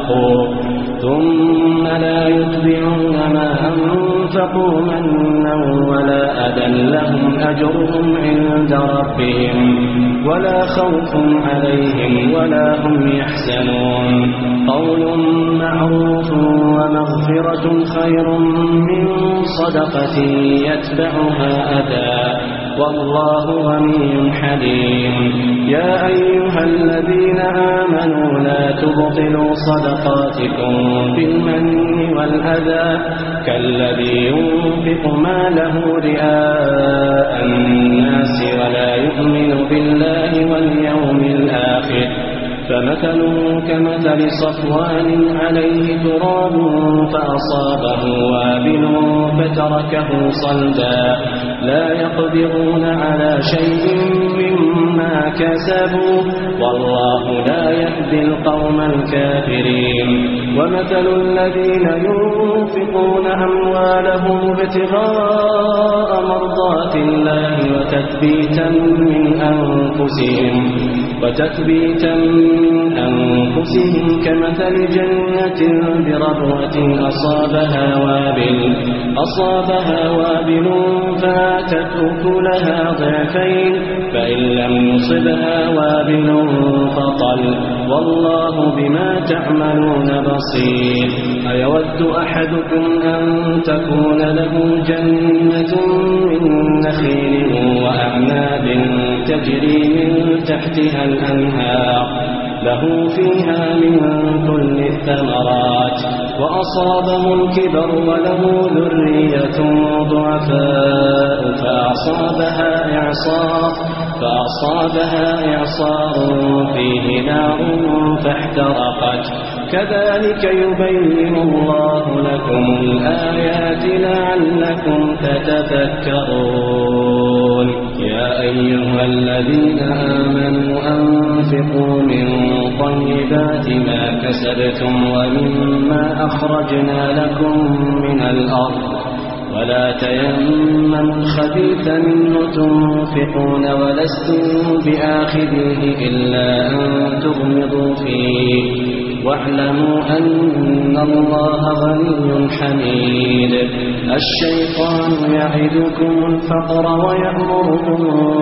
أنفقوا منا ولا أذى لهم أجرهم عند ربهم ولا خوف عليهم ولا هم يحزنون. قول معروف ومغفرة خير من صدقة يتبعها أذى والله غني حليم. يا أيها الذين آمنوا لا تبطلوا صدقاتكم بالمن والأذى كالذي ينفق ماله رئاء الناس ولا يؤمن بالله واليوم الآخر فمثله كمثل صفوان عليه تراب فأصابه وابل فتركه صلدا لا يقدرون على شيء مما كسبوا والله لا يهدي القوم الكافرين. ومثل الذين ينفقون أموالهم ابتغاء مرضات الله وتثبيتا من أنفسهم كمثل جنة بربوة أصابها وابل فآتت أكلها ضعفين فإن لم يصبها وابل فطل والله بما تعملون بصير. أيود أحدكم أن تكون له جنة من نخيل وأعناب تجري من تحتها الأنهار له فيها من كل الثمرات وأصابه الكبر وله ذرية ضعفاء فأصابها إعصار فيه نار فاحترقت كذلك يبين الله لكم الآيات لعلكم تتفكرون. يا أيها الذين آمنوا أنفقوا من طيبات ما كسبتم ومما أخرجنا لكم من الأرض ولا تيمموا الخبيث منه تنفقون ولستم بآخذيه إلا أن تغمضوا فيه واعلموا أن الله غني حميد. الشيطان يعدكم الفقر ويأمركم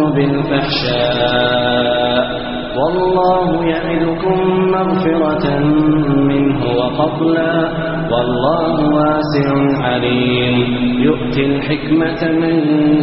بالفحشاء والله يعدكم مغفرة منه وفضلا والله واسع عليم. يؤتي الحكمة من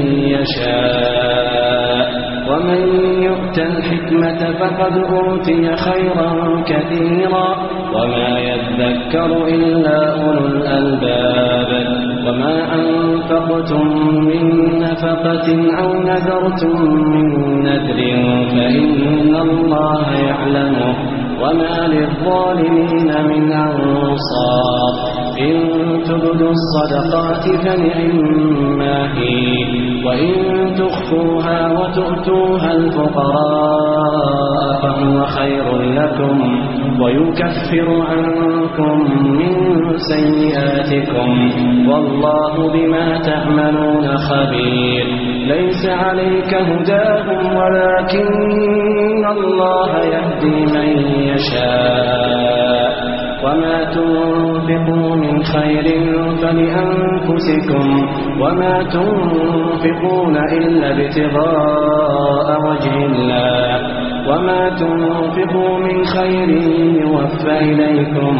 يشاء ومن يؤت الحكمة فقد أوتي خيرا كثيرا وما يذكر إلا أولو الألباب. وما أنفقتم من نفقة أو نذرتم من نذر فإن الله يعلمه وما للظالمين من أنصار. إن تبدوا الصدقات فنعما هي وإن تخفوها وتؤتوها الفقراء فهو خير لكم ويكفر عنكم من سيئاتكم والله بما تعملون خبير. ليس عليك هداهم ولكن الله يهدي من يشاء وما تنفقوا من خير فلأنفسكم وما تنفقون إلا ابتغاء وجه الله وما تنفقوا من خير يوفى إليكم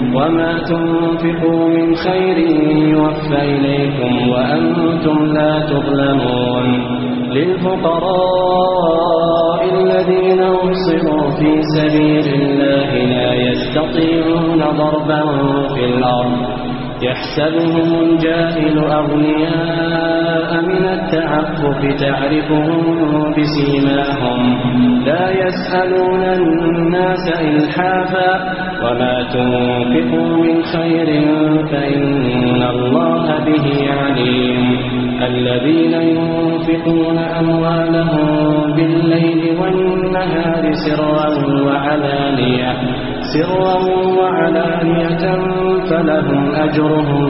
وأنتم لا تظلمون للفقراء الذين أحصروا في سبيل الله لا يستطيعون ضربا في الأرض يحسبهم الجاهل أغنياء من التعفف تعرفهم بسيماهم لا يسألون الناس إلحافا وما تنفقوا من خير فإن الله به عليم الذين ينفقون أموالهم بالليل والنهار سرا وعلانية فلهم أجرهم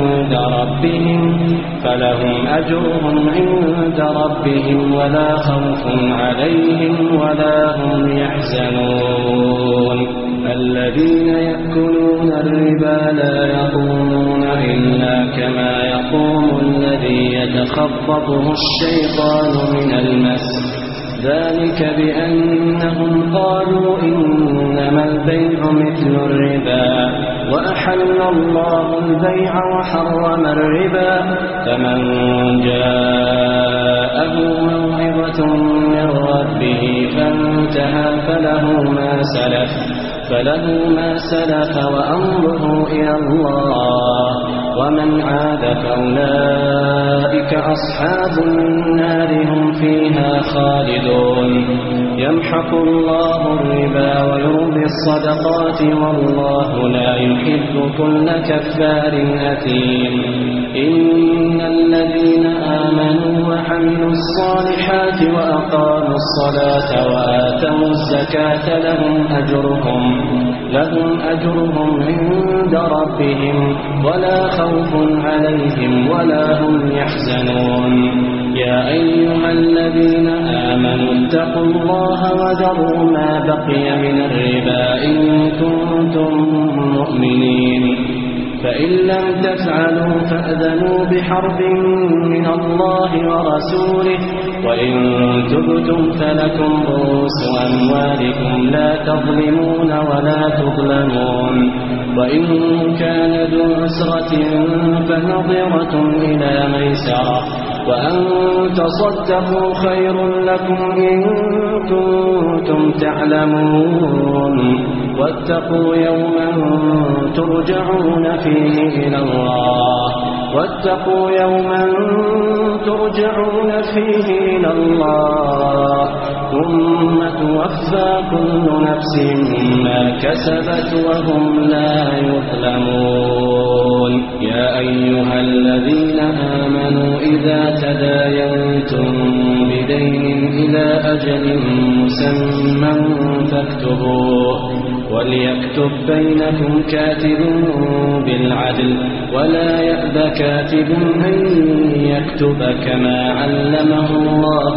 عند ربهم ولا خوف عليهم ولا هم يحزنون الذين يأكلون الربا لا يقومون إلا كما يقوم الذي يتخبطه الشيطان من المس ذلك بأنهم قالوا إنما البيع مثل الربا وأحل الله البيع وحرم الربا فمن جاءه موعظة من ربه فانتهى فله ما سلف وأمره إلى الله ومن عاد فأولئك أصحاب النار هم فيها خالدون يمحق الله الربا ويربي الصدقات والله لا يحب كل كفار أثيم إن الذين آمنوا وعملوا الصالحات وأقاموا الصلاة وآتوا الزكاة لهم أجرهم عند ربهم ولا خوف عليهم ولا هم يحزنون يا أيها الذين آمنوا اتقوا الله وذروا ما بقي من الربا إن كنتم مؤمنين فإن لم تفعلوا فأذنوا بحرب من الله ورسوله وإن تبتم فلكم رؤوس أموالكم لا تظلمون ولا تظلمون وإن كان ذو عسرة فنظرة إلى ميسرة وأن تصدقوا خير لكم إن كنتم تعلمون واتقوا يوما ترجعون فيه إلى الله ثم توفى كل نفس ما كسبت وهم لا يظلمون يا أيها الذين آمنوا إذا تداينتم بدين إلى أجل مسمى فاكتبوه وليكتب بينكم كاتب بالعدل ولا يأب كاتب أن يكتب كما علمه الله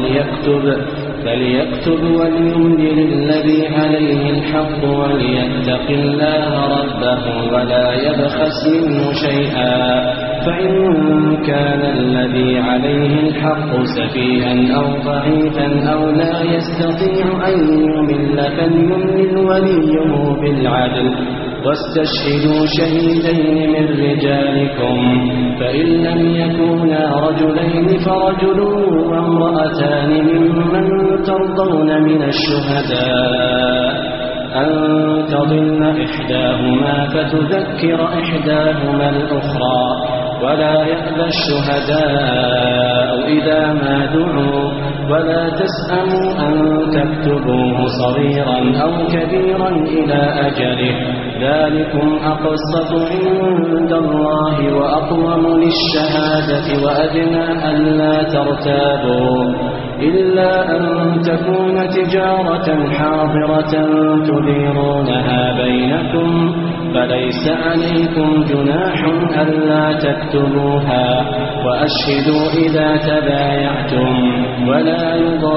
فليكتب وليملل الذي عليه الحق وليتق الله ربه ولا يبخس منه شيئا فإن كان الذي عليه الحق سفيها أو ضعيفا أو لا يستطيع أن يمل فليملل وليه بالعدل واستشهدوا شهيدين من رجالكم فإن لم يكونا رجلين فرجل وامرأتان ممن ترضون من الشهداء أن تضل إحداهما فتذكر إحداهما الأخرى ولا يأبى الشهداء إذا ما دعوا ولا تسأموا أن تكتبوه صغيرا أو كبيرا إلى أجله ذلكم أقسط عند الله وأقوم للشهادة وأدنى ألا ترتابوا إلا أن تكون تجارة حاضرة تديرونها بينكم فليس عليكم جناح ألا تكتبوها وأشهدوا إذا تبايعتم ولا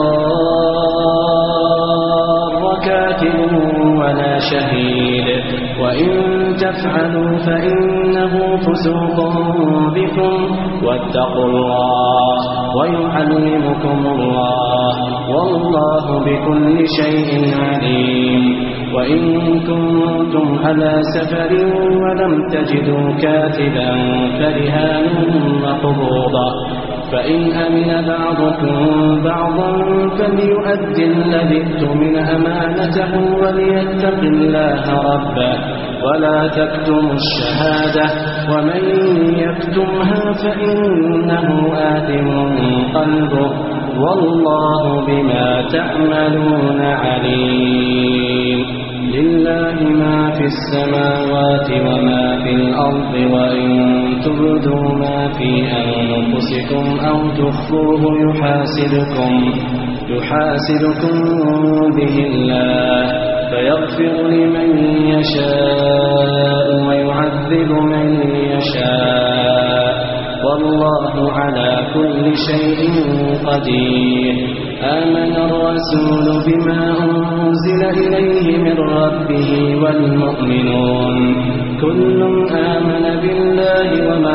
يضار كاتب ولا شهيد وإن تفعلوا فإنه فسوق بكم واتقوا الله ويعلمكم الله والله بكل شيء عليم وإن كنتم على سفر ولم تجدوا كاتبا فرهان مقبوضة فإن أمن بعضكم بعضا فليؤدي الذي اؤتمن أمانته وليتق الله ربه ولا تكتموا الشهادة ومن يكتمها فإنه آثم قلبه والله بما تعملون عليم لله ما في السماوات وما في الأرض وإن تبدوا ما في أنفسكم أو تخفوه يحاسبكم به الله فيغفر لمن يشاء ويعذب من يشاء والله على كل شيء قدير آمن الرسول بما أنزل إليه من ربه والمؤمنون كل آمن بالله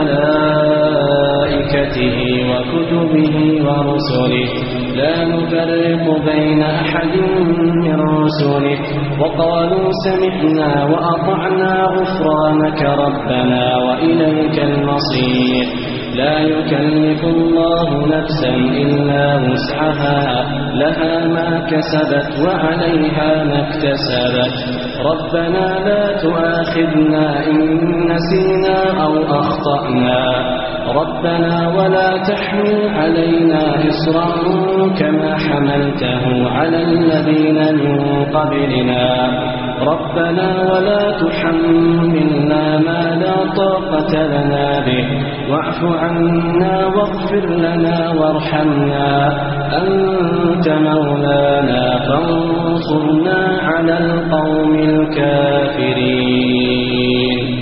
وملائكته وكتبه ورسله لا نفرق بين أحد من رسله وقالوا سمعنا وأطعنا غفرانك ربنا وإليك المصير لا يكلف الله نفسا إلا وسعها لها ما كسبت وعليها ما اكتسبت ربنا لا تؤاخذنا إن نسينا أو أخطأنا ربنا ولا تحمل علينا إصرا كما حملته على الذين من قبلنا ربنا ولا تحملنا ما لا طاقة لنا به واعف عنا واغفر لنا وارحمنا أنت مولانا فانصرنا على القوم الكافرين